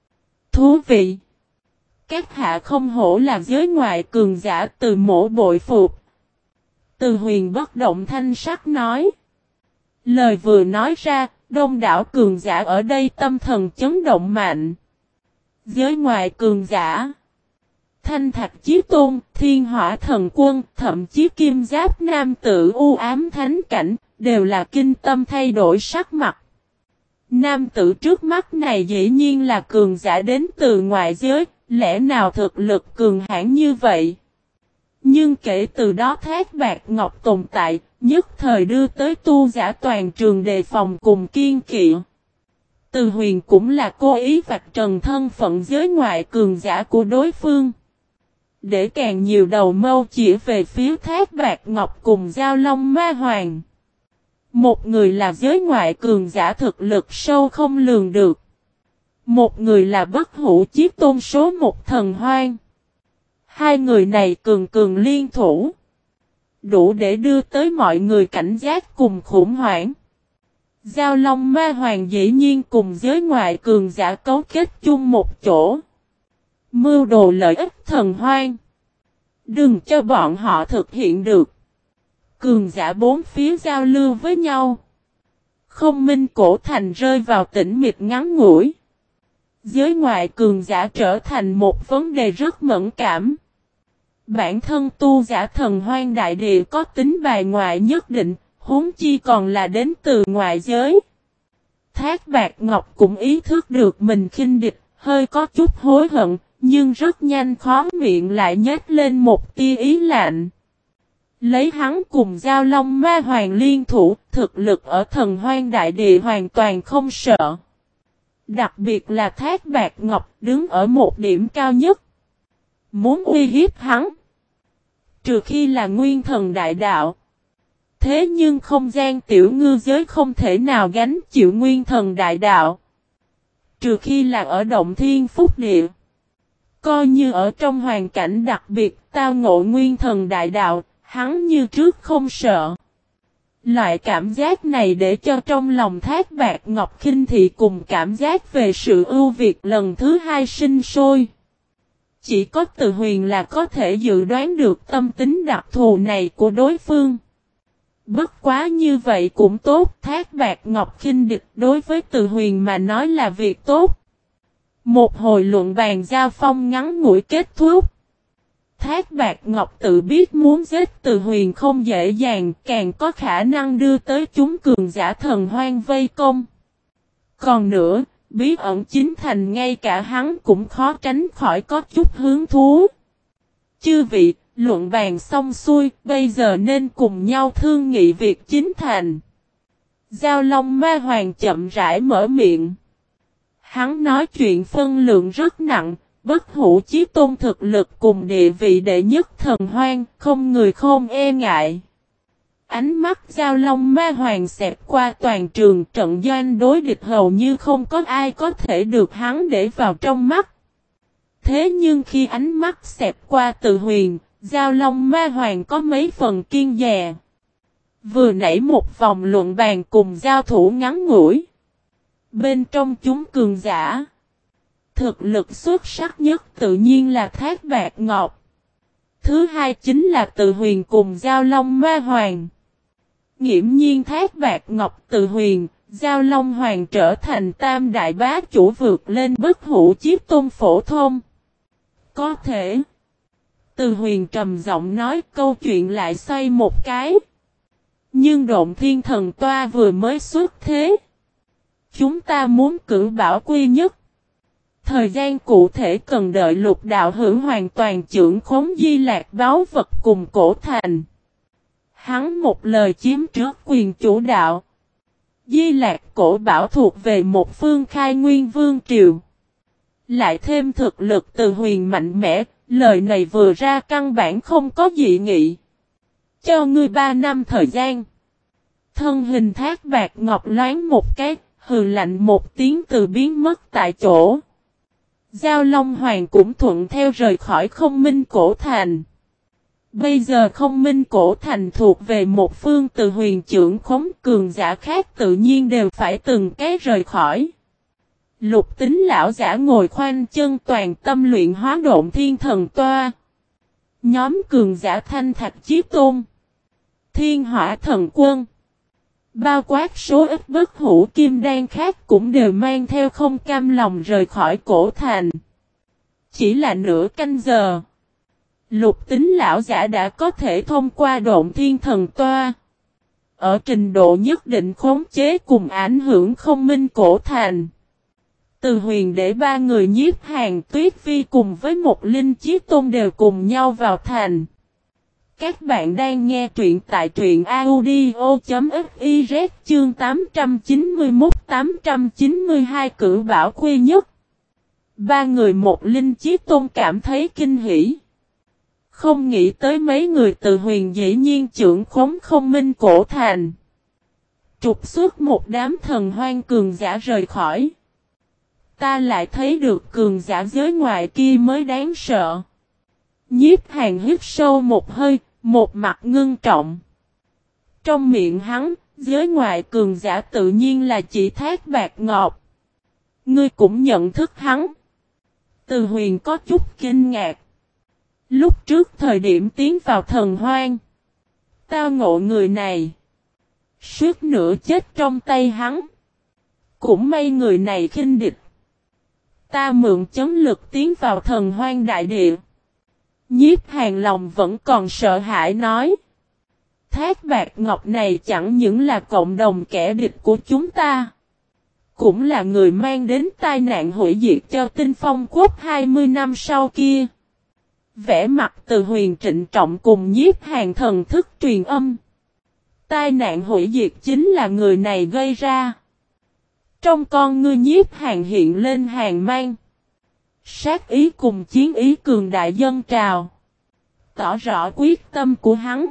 Thú vị. Các hạ không hổ là giới ngoại cường giả, Từ mỗ bội phục. Từ Huyền bất động thanh sắc nói. Lời vừa nói ra, đông đảo cường giả ở đây tâm thần chấn động mạnh. Giới ngoại cường giả. Thanh Thạch Chí Tôn, Thiên Hỏa Thần Quân, thậm chí Kim Giáp Nam Tử U Ám Thánh Cảnh, đều là kinh tâm thay đổi sắc mặt. Nam tử trước mắt này dĩ nhiên là cường giả đến từ ngoại giới, lẽ nào thực lực cường hãn như vậy? Nhưng kể từ đó Thác Bạt Ngọc tồn tại, nhất thời đưa tới tu giả toàn trường đề phòng cùng kiên kỵ. Từ Huyền cũng là cố ý vạch trần thân phận giới ngoại cường giả của đối phương. Để càng nhiều đầu mâu chỉ về phía Thác Bạt Ngọc cùng Giao Long Ma Hoàng. Một người là giới ngoại cường giả thực lực sâu không lường được. Một người là Bất Hủ Chí Tôn số một thần hoang. Hai người này cường cường liên thủ, đủ để đưa tới mọi người cảnh giác cùng khủng hoảng. Giao Long Ma Hoàng dĩ nhiên cùng giới ngoại cường giả cấu kết chung một chỗ, mưu đồ lợi ích thần hoang. Đừng cho bọn họ thực hiện được. Cường giả bốn phía giao lưu với nhau. Không Minh Cổ Thành rơi vào tĩnh mịch ngắn ngủi. Giới ngoại cường giả trở thành một vấn đề rất mẫn cảm. Bản thân tu giả thần hoang đại địa có tính bài ngoại nhất định, huống chi còn là đến từ ngoại giới. Thác Bạt Ngọc cũng ý thức được mình khinh địch, hơi có chút hối hận, nhưng rất nhanh khó miệng lại nhếch lên một tia ý lạnh. Lấy hắn cùng Giao Long Ma Hoàng liên thủ, thực lực ở thần hoang đại địa hoàn toàn không sợ. Đặc biệt là Thác Bạt Ngọc đứng ở một điểm cao nhất. Muốn uy hiếp hắn, trừ khi là nguyên thần đại đạo. Thế nhưng không gian tiểu ngư giới không thể nào gánh chịu nguyên thần đại đạo. Trừ khi là ở động thiên phúc địa. Coi như ở trong hoàn cảnh đặc biệt tao ngộ nguyên thần đại đạo, hắn như trước không sợ. Loại cảm giác này để cho trong lòng Thác Bạt Ngọc khinh thị cùng cảm giác về sự ưu việt lần thứ hai sinh sôi. Chỉ có Từ Huyền là có thể dự đoán được tâm tính đặc thù này của đối phương. Bất quá như vậy cũng tốt, Thác Bạt Ngọc khinh địch đối với Từ Huyền mà nói là việc tốt. Một hồi luận bàn giao phong ngắn ngủi kết thúc. Thác Bạt Ngọc tự biết muốn giết Từ Huyền không dễ dàng, càng có khả năng đưa tới chúng cường giả thần hoang vây công. Còn nữa, bí ẩn chính thành ngay cả hắn cũng khó tránh khỏi có chút hứng thú. Chư vị, luận bàn xong xuôi, bây giờ nên cùng nhau thương nghị việc chính thành. Giao Long Ma Hoàng chậm rãi mở miệng. Hắn nói chuyện phân lượng rất nặng, Bất Hủ Chí Tôn thực lực cùng địa vị đệ nhất thần hoang, không người không e ngại. Ánh mắt Giao Long Ma Hoàng xẹt qua toàn trường, trận doanh đối địch hầu như không có ai có thể được hắn để vào trong mắt. Thế nhưng khi ánh mắt xẹt qua Từ Huyền, Giao Long Ma Hoàng có mấy phần kiên dè. Vừa nãy một vòng luận bàn cùng giao thủ ngắn ngủi. Bên trong chúng cường giả, thực lực xuất sắc nhất tự nhiên là Thác Bạt Ngọc. Thứ hai chính là Từ Huyền cùng Giao Long Ma Hoàng. Nghiễm nhiên Thác Bạt Ngọc, Từ Huyền, Giao Long Hoàng trở thành tam đại bá chủ vượt lên Bất Hủ Chí Tôn phổ thông. Có thể. Từ Huyền trầm giọng nói, câu chuyện lại xoay một cái. Nhưng Độn Thiên Thần Toa vừa mới xuất thế. Chúng ta muốn cử bảo quy nhất. Thời gian cụ thể cần đợi Lục Đạo Hữu hoàn toàn trưởng khống Di Lạc báu vật cùng Cổ Thành. Hắn một lời chiếm trước quyền chủ đạo. Di Lạc cổ bảo thuộc về một phương khai nguyên vương triều. Lại thêm thực lực Từ Huyền mạnh mẽ, lời này vừa ra căn bản không có dị nghị. Cho ngươi ba năm thời gian. Thân hình Thác Bạt Ngọc loáng một cái, hừ lạnh một tiếng từ biến mất tại chỗ. Giao Long Hoàng cũng thuận theo rời khỏi Không Minh Cổ Thành. Bây giờ Không Minh Cổ Thành thuộc về một phương Từ Huyền trưởng khống, cường giả khác tự nhiên đều phải từng cái rời khỏi. Lục Tính lão giả ngồi khoanh chân toàn tâm luyện hóa Độn Thiên Thần Toa. Nhóm cường giả Thanh Thạch Chí Tôn, Thiên Hỏa Thần Quân, bao quát số ít Bất Hủ Kim Đan khác cũng đều mang theo không cam lòng rời khỏi Cổ Thành. Chỉ là nửa canh giờ, Lục Tính lão giả đã có thể thông qua Độn Thiên Thần Toa, ở trình độ nhất định khống chế cùng ảnh hưởng Không Minh Cổ Thành. Từ Huyền để ba người Nhiếp Hàn, Tuyết Vi cùng với một Linh Chí Tôn đều cùng nhau vào thành. Các bạn đang nghe truyện tại truyện audio.fiz chương tám trăm chín mươi mốt tám trăm chín mươi hai cử bảo quy nhất. Ba người một Linh Chí Tôn cảm thấy kinh hỉ. Không nghĩ tới mấy người Từ Huyền dĩ nhiên trưởng khống Không Minh Cổ Thành. Trục xuất một đám thần hoang cường giả rời khỏi. Ta lại thấy được cường giả giới ngoại kia mới đáng sợ. Nhiếp Hàn hít sâu một hơi, một mặt ngưng trọng. Trong miệng hắn, giới ngoại cường giả tự nhiên là chỉ Thác Bạt Ngọc. Ngươi cũng nhận thức hắn. Từ Huyền có chút kinh ngạc. Lúc trước thời điểm tiến vào thần hoang, tao ngộ người này, suýt nữa chết trong tay hắn. Cũng may người này khinh địch. Ta mượn chấn lực tiến vào thần hoang đại địa. Nhiếp Hàn lòng vẫn còn sợ hãi nói. Thác Bạt Ngọc này chẳng những là cộng đồng kẻ địch của chúng ta, cũng là người mang đến tai nạn hủy diệt cho Tinh Phong Quốc hai mươi năm sau kia. Vẻ mặt Từ Huyền trịnh trọng cùng Nhiếp Hàn thần thức truyền âm. Tai nạn hủy diệt chính là người này gây ra. Trong con ngươi Nhiếp Hàn hiện lên hàn mang. Sát ý cùng chiến ý cường đại dâng trào. Tỏ rõ quyết tâm của hắn.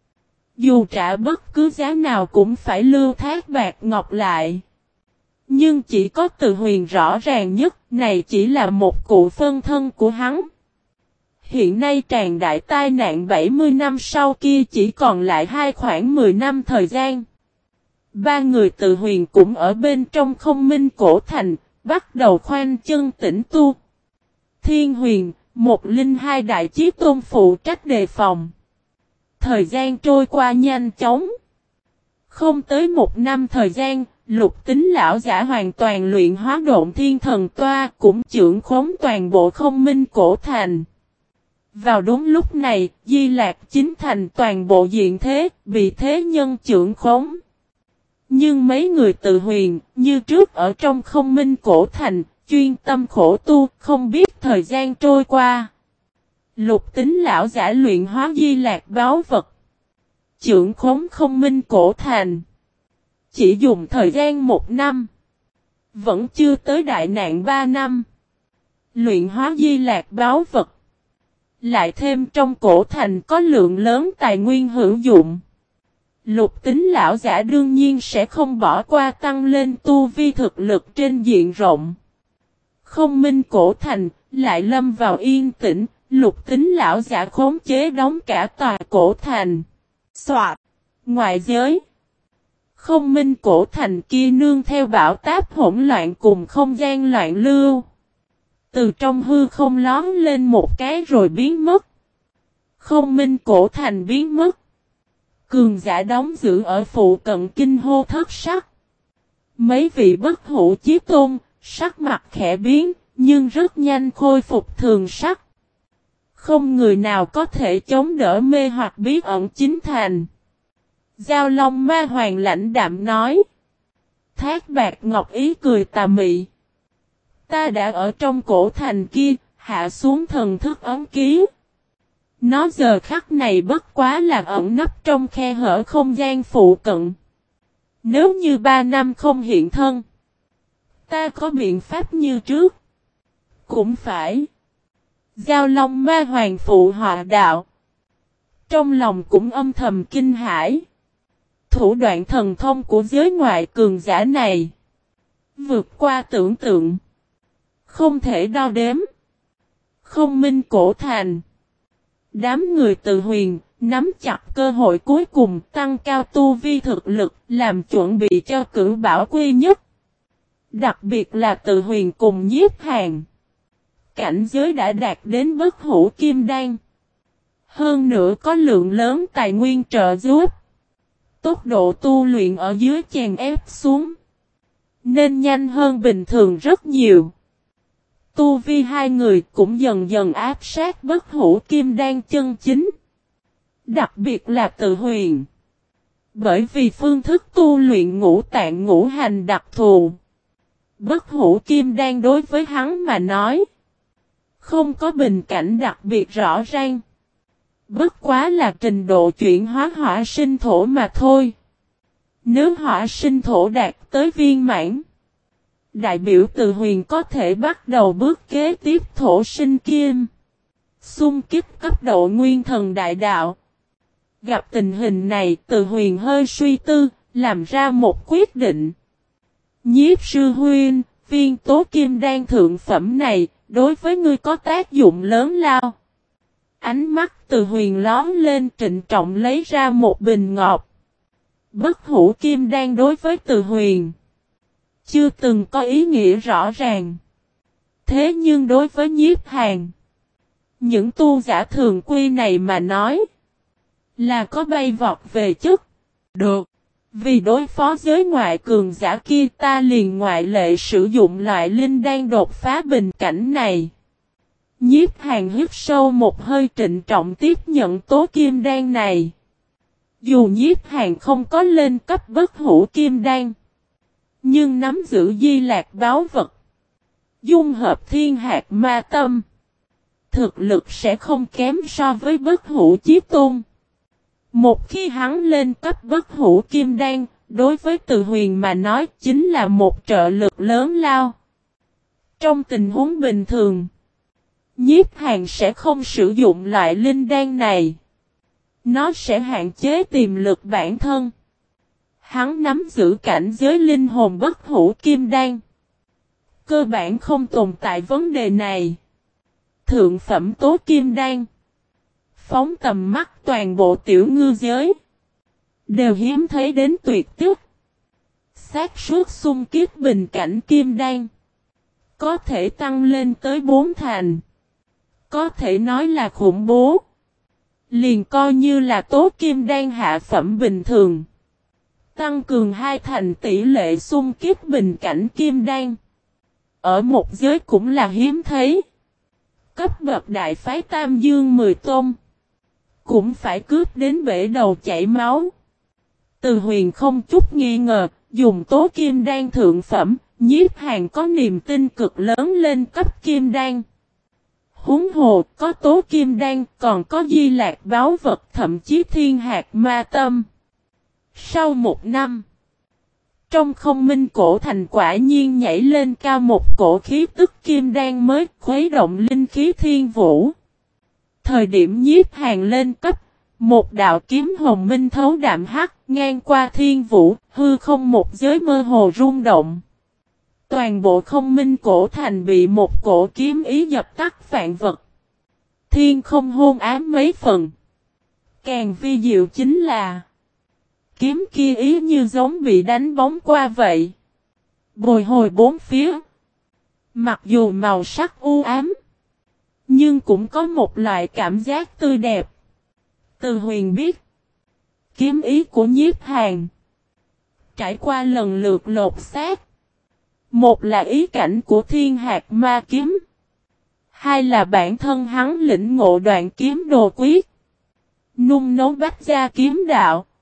Dù trả bất cứ giá nào cũng phải lưu Thác Bạt Ngọc lại. Nhưng chỉ có Từ Huyền rõ ràng nhất, này chỉ là một cụ phân thân của hắn. Hiện nay tràn đại tai nạn bảy mươi năm sau kia chỉ còn lại hai khoảng mười năm thời gian. Ba người Từ Huyền cũng ở bên trong Không Minh Cổ Thành, bắt đầu khoanh chân tĩnh tu. Thiên Huyền, một linh hai đại chí tôn phụ trách đề phòng. Thời gian trôi qua nhanh chóng. Không tới một năm thời gian, Lục Tính lão giả hoàn toàn luyện hóa Độn Thiên Thần Toa, cũng trưởng khống toàn bộ Không Minh Cổ Thành. Vào đúng lúc này, Di Lạc chính thành toàn bộ diện thế, bị thế nhân trưởng khống. Nhưng mấy người Từ Huyền, như trước ở trong Không Minh Cổ Thành, chuyên tâm khổ tu, không biết thời gian trôi qua. Lục Tính lão giả luyện hóa Di Lạc báu vật, trưởng khống Không Minh Cổ Thành. Chỉ dùng thời gian một năm, vẫn chưa tới đại nạn ba năm. Luyện hóa Di Lạc báu vật, lại thêm trong cổ thành có lượng lớn tài nguyên hữu dụng. Lục Tính lão giả đương nhiên sẽ không bỏ qua tăng lên tu vi thực lực trên diện rộng. Không Minh Cổ Thành lại lâm vào yên tĩnh, Lục Tính lão giả khống chế đóng cả tòa cổ thành. Soạt, ngoại giới. Không Minh Cổ Thành kia nương theo bão táp hỗn loạn cùng không gian loạn lưu. Từ trong hư không lóm lên một cái rồi biến mất. Không Minh Cổ Thành biến mất. Cường giả đóng giữ ở phụ cận kinh hô thất sắc. Mấy vị bất hủ chí tôn, sắc mặt khẽ biến, nhưng rất nhanh khôi phục thường sắc. Không người nào có thể chống đỡ mê hoặc bí ẩn chính thành. Giao Long Ma Hoàng lãnh đạm nói. Thác Bạt Ngọc ý cười tà mị. Ta đã ở trong cổ thành kia, hạ xuống thần thức ấn ký. Nó giờ khắc này bất quá là ẩn nấp trong khe hở không gian phụ cận. Nếu như ba năm không hiện thân, ta có biện pháp như trước. Cũng phải. Giao Long Ma Hoàng phụ họa đạo. Trong lòng cũng âm thầm kinh hãi. Thủ đoạn thần thông của giới ngoại cường giả này vượt qua tưởng tượng, không thể đo đếm. Không Minh Cổ Thành. Đám người Từ Huyền nắm chặt cơ hội cuối cùng tăng cao tu vi thực lực, làm chuẩn bị cho cử bảo quy nhất. Đặc biệt là Từ Huyền cùng Nhiếp Hàn. Cảnh giới đã đạt đến bất hủ kim đan. Hơn nữa có lượng lớn tài nguyên trợ giúp. Tốc độ tu luyện ở dưới chèn ép xuống, nên nhanh hơn bình thường rất nhiều. Tu vi hai người cũng dần dần áp sát bất hủ kim đan chân chính. Đặc biệt là Từ Huyền. Bởi vì phương thức tu luyện ngũ tạng ngũ hành đặc thù. Bất hủ kim đan đối với hắn mà nói, không có bình cảnh đặc biệt rõ ràng. Bất quá là trình độ chuyển hóa hỏa sinh thổ mà thôi. Nếu hỏa sinh thổ đạt tới viên mãn, đại biểu Từ Huyền có thể bắt đầu bước kế tiếp thổ sinh kim. Xung kích cấp độ nguyên thần đại đạo. Gặp tình hình này, Từ Huyền hơi suy tư, làm ra một quyết định. Nhiếp sư huynh, viên tố kim đan thượng phẩm này, đối với ngươi có tác dụng lớn lao. Ánh mắt Từ Huyền lóe lên, trịnh trọng lấy ra một bình ngọc. Bất hủ kim đan đối với Từ Huyền chưa từng có ý nghĩa rõ ràng. Thế nhưng đối với Nhiếp Hàn, những tu giả thường quy này mà nói là có bay vọt về chất. Được, vì đối phó giới ngoại cường giả kia ta liền ngoại lệ sử dụng loại linh đan đột phá bình cảnh này. Nhiếp Hàn hít sâu một hơi, trịnh trọng tiếp nhận tố kim đan này. Dù Nhiếp Hàn không có lên cấp bất hủ kim đan, nhưng nắm giữ di lạc báo vật, dung hợp thiên hạt ma tâm, thực lực sẽ không kém so với bất hủ chí tôn. Một khi hắn lên cấp bất hủ kim đan, đối với Từ Huyền mà nói chính là một trợ lực lớn lao. Trong tình huống bình thường, Nhiếp Hàn sẽ không sử dụng loại linh đan này. Nó sẽ hạn chế tiềm lực bản thân. Hắn nắm giữ cảnh giới linh hồn bất hủ kim đan, cơ bản không tồn tại vấn đề này. Thượng phẩm tố kim đan, phóng tầm mắt toàn bộ tiểu ngư giới, đều hiếm thấy đến tuyệt tích. Xác suất xung kích bình cảnh kim đan có thể tăng lên tới bốn thành. Có thể nói là khủng bố. Liền coi như là tố kim đan hạ phẩm bình thường, tăng cường hai thành tỷ lệ xung kích bình cảnh kim đan, ở một giới cũng là hiếm thấy. Cấp bậc đại phái Tam Dương mười tôn, cũng phải cướp đến bể đầu chảy máu. Từ Huyền không chút nghi ngờ, dùng tố kim đan thượng phẩm, Nhiếp Hàn có niềm tin cực lớn lên cấp kim đan. Huống hồ, có tố kim đan, còn có di lạc báo vật, thậm chí thiên hạt ma tâm. Sau một năm, trong không minh cổ thành quả nhiên nhảy lên cao một cổ khí tức kim đan mới, khuấy động linh khí thiên vũ. Thời điểm Nhiếp Hàn lên cấp, một đạo kiếm hồng minh thấu đạm hắc ngang qua thiên vũ, hư không một giới mơ hồ rung động. Toàn bộ không minh cổ thành bị một cổ kiếm ý dập tắt vạn vật. Thiên không hôn ám mấy phần. Càng vi diệu chính là kiếm kia ý như giống bị đánh bóng qua vậy. Bồi hồi bốn phía. Mặc dù màu sắc u ám, nhưng cũng có một loại cảm giác tươi đẹp. Từ Huyền biết, kiếm ý của Nhiếp Hàn trải qua lần lượt lột xác. Một là ý cảnh của thiên hạt ma kiếm, hai là bản thân hắn lĩnh ngộ đoạn kiếm đồ quyết, nung nấu bách gia kiếm đạo.